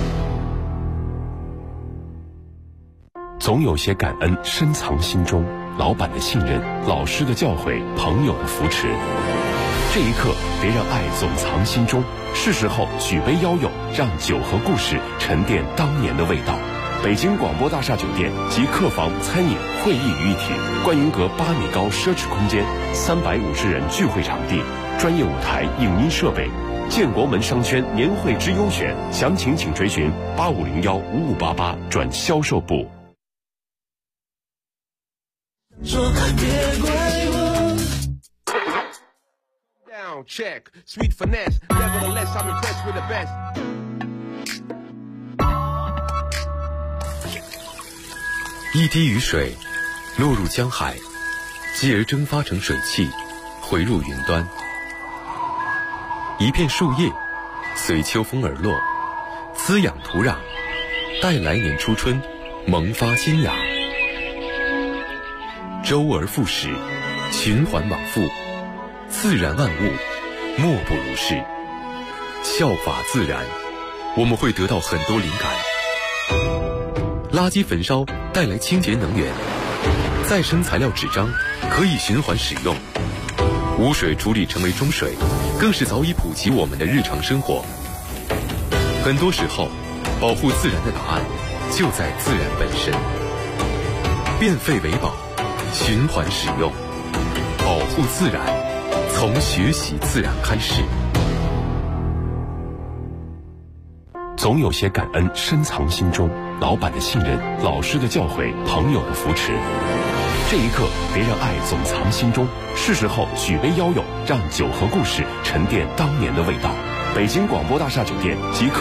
总有些感恩深藏心中，老板的信任，老师的教诲，朋友的扶持。这一刻，别让爱总藏心中，是时候举杯邀友，让酒和故事沉淀当年的味道。北京广播大厦酒店及客房、餐饮、会议于一体，观云阁8米高奢侈空间，350人聚会场地，专业舞台、影音设备。建国门商圈年会之优选，详情请垂询85015588转销售部。 说别怪我。 Down, check, sweet finesse. Nevertheless, I'm impressed with the best. 一滴雨水落入江海，继而蒸发成水汽，回入云端。一片树叶随秋风而落，滋养土壤，待来年初春萌发新芽。周而复始，循环往复，自然万物莫不如是。效法自然，我们会得到很多灵感。垃圾焚烧带来清洁能源，再生材料纸张可以循环使用，污水处理成为中水，更是早已普及我们的日常生活。很多时候，保护自然的答案就在自然本身。变废为宝，循环使用，保护自然，从学习自然开始。 总有些感恩深藏心中，老板的信任，老师的教诲，朋友的扶持。这一刻，别让爱总藏心中，是时候举杯邀友，让酒和故事沉淀当年的味道。北京广播大厦酒店即刻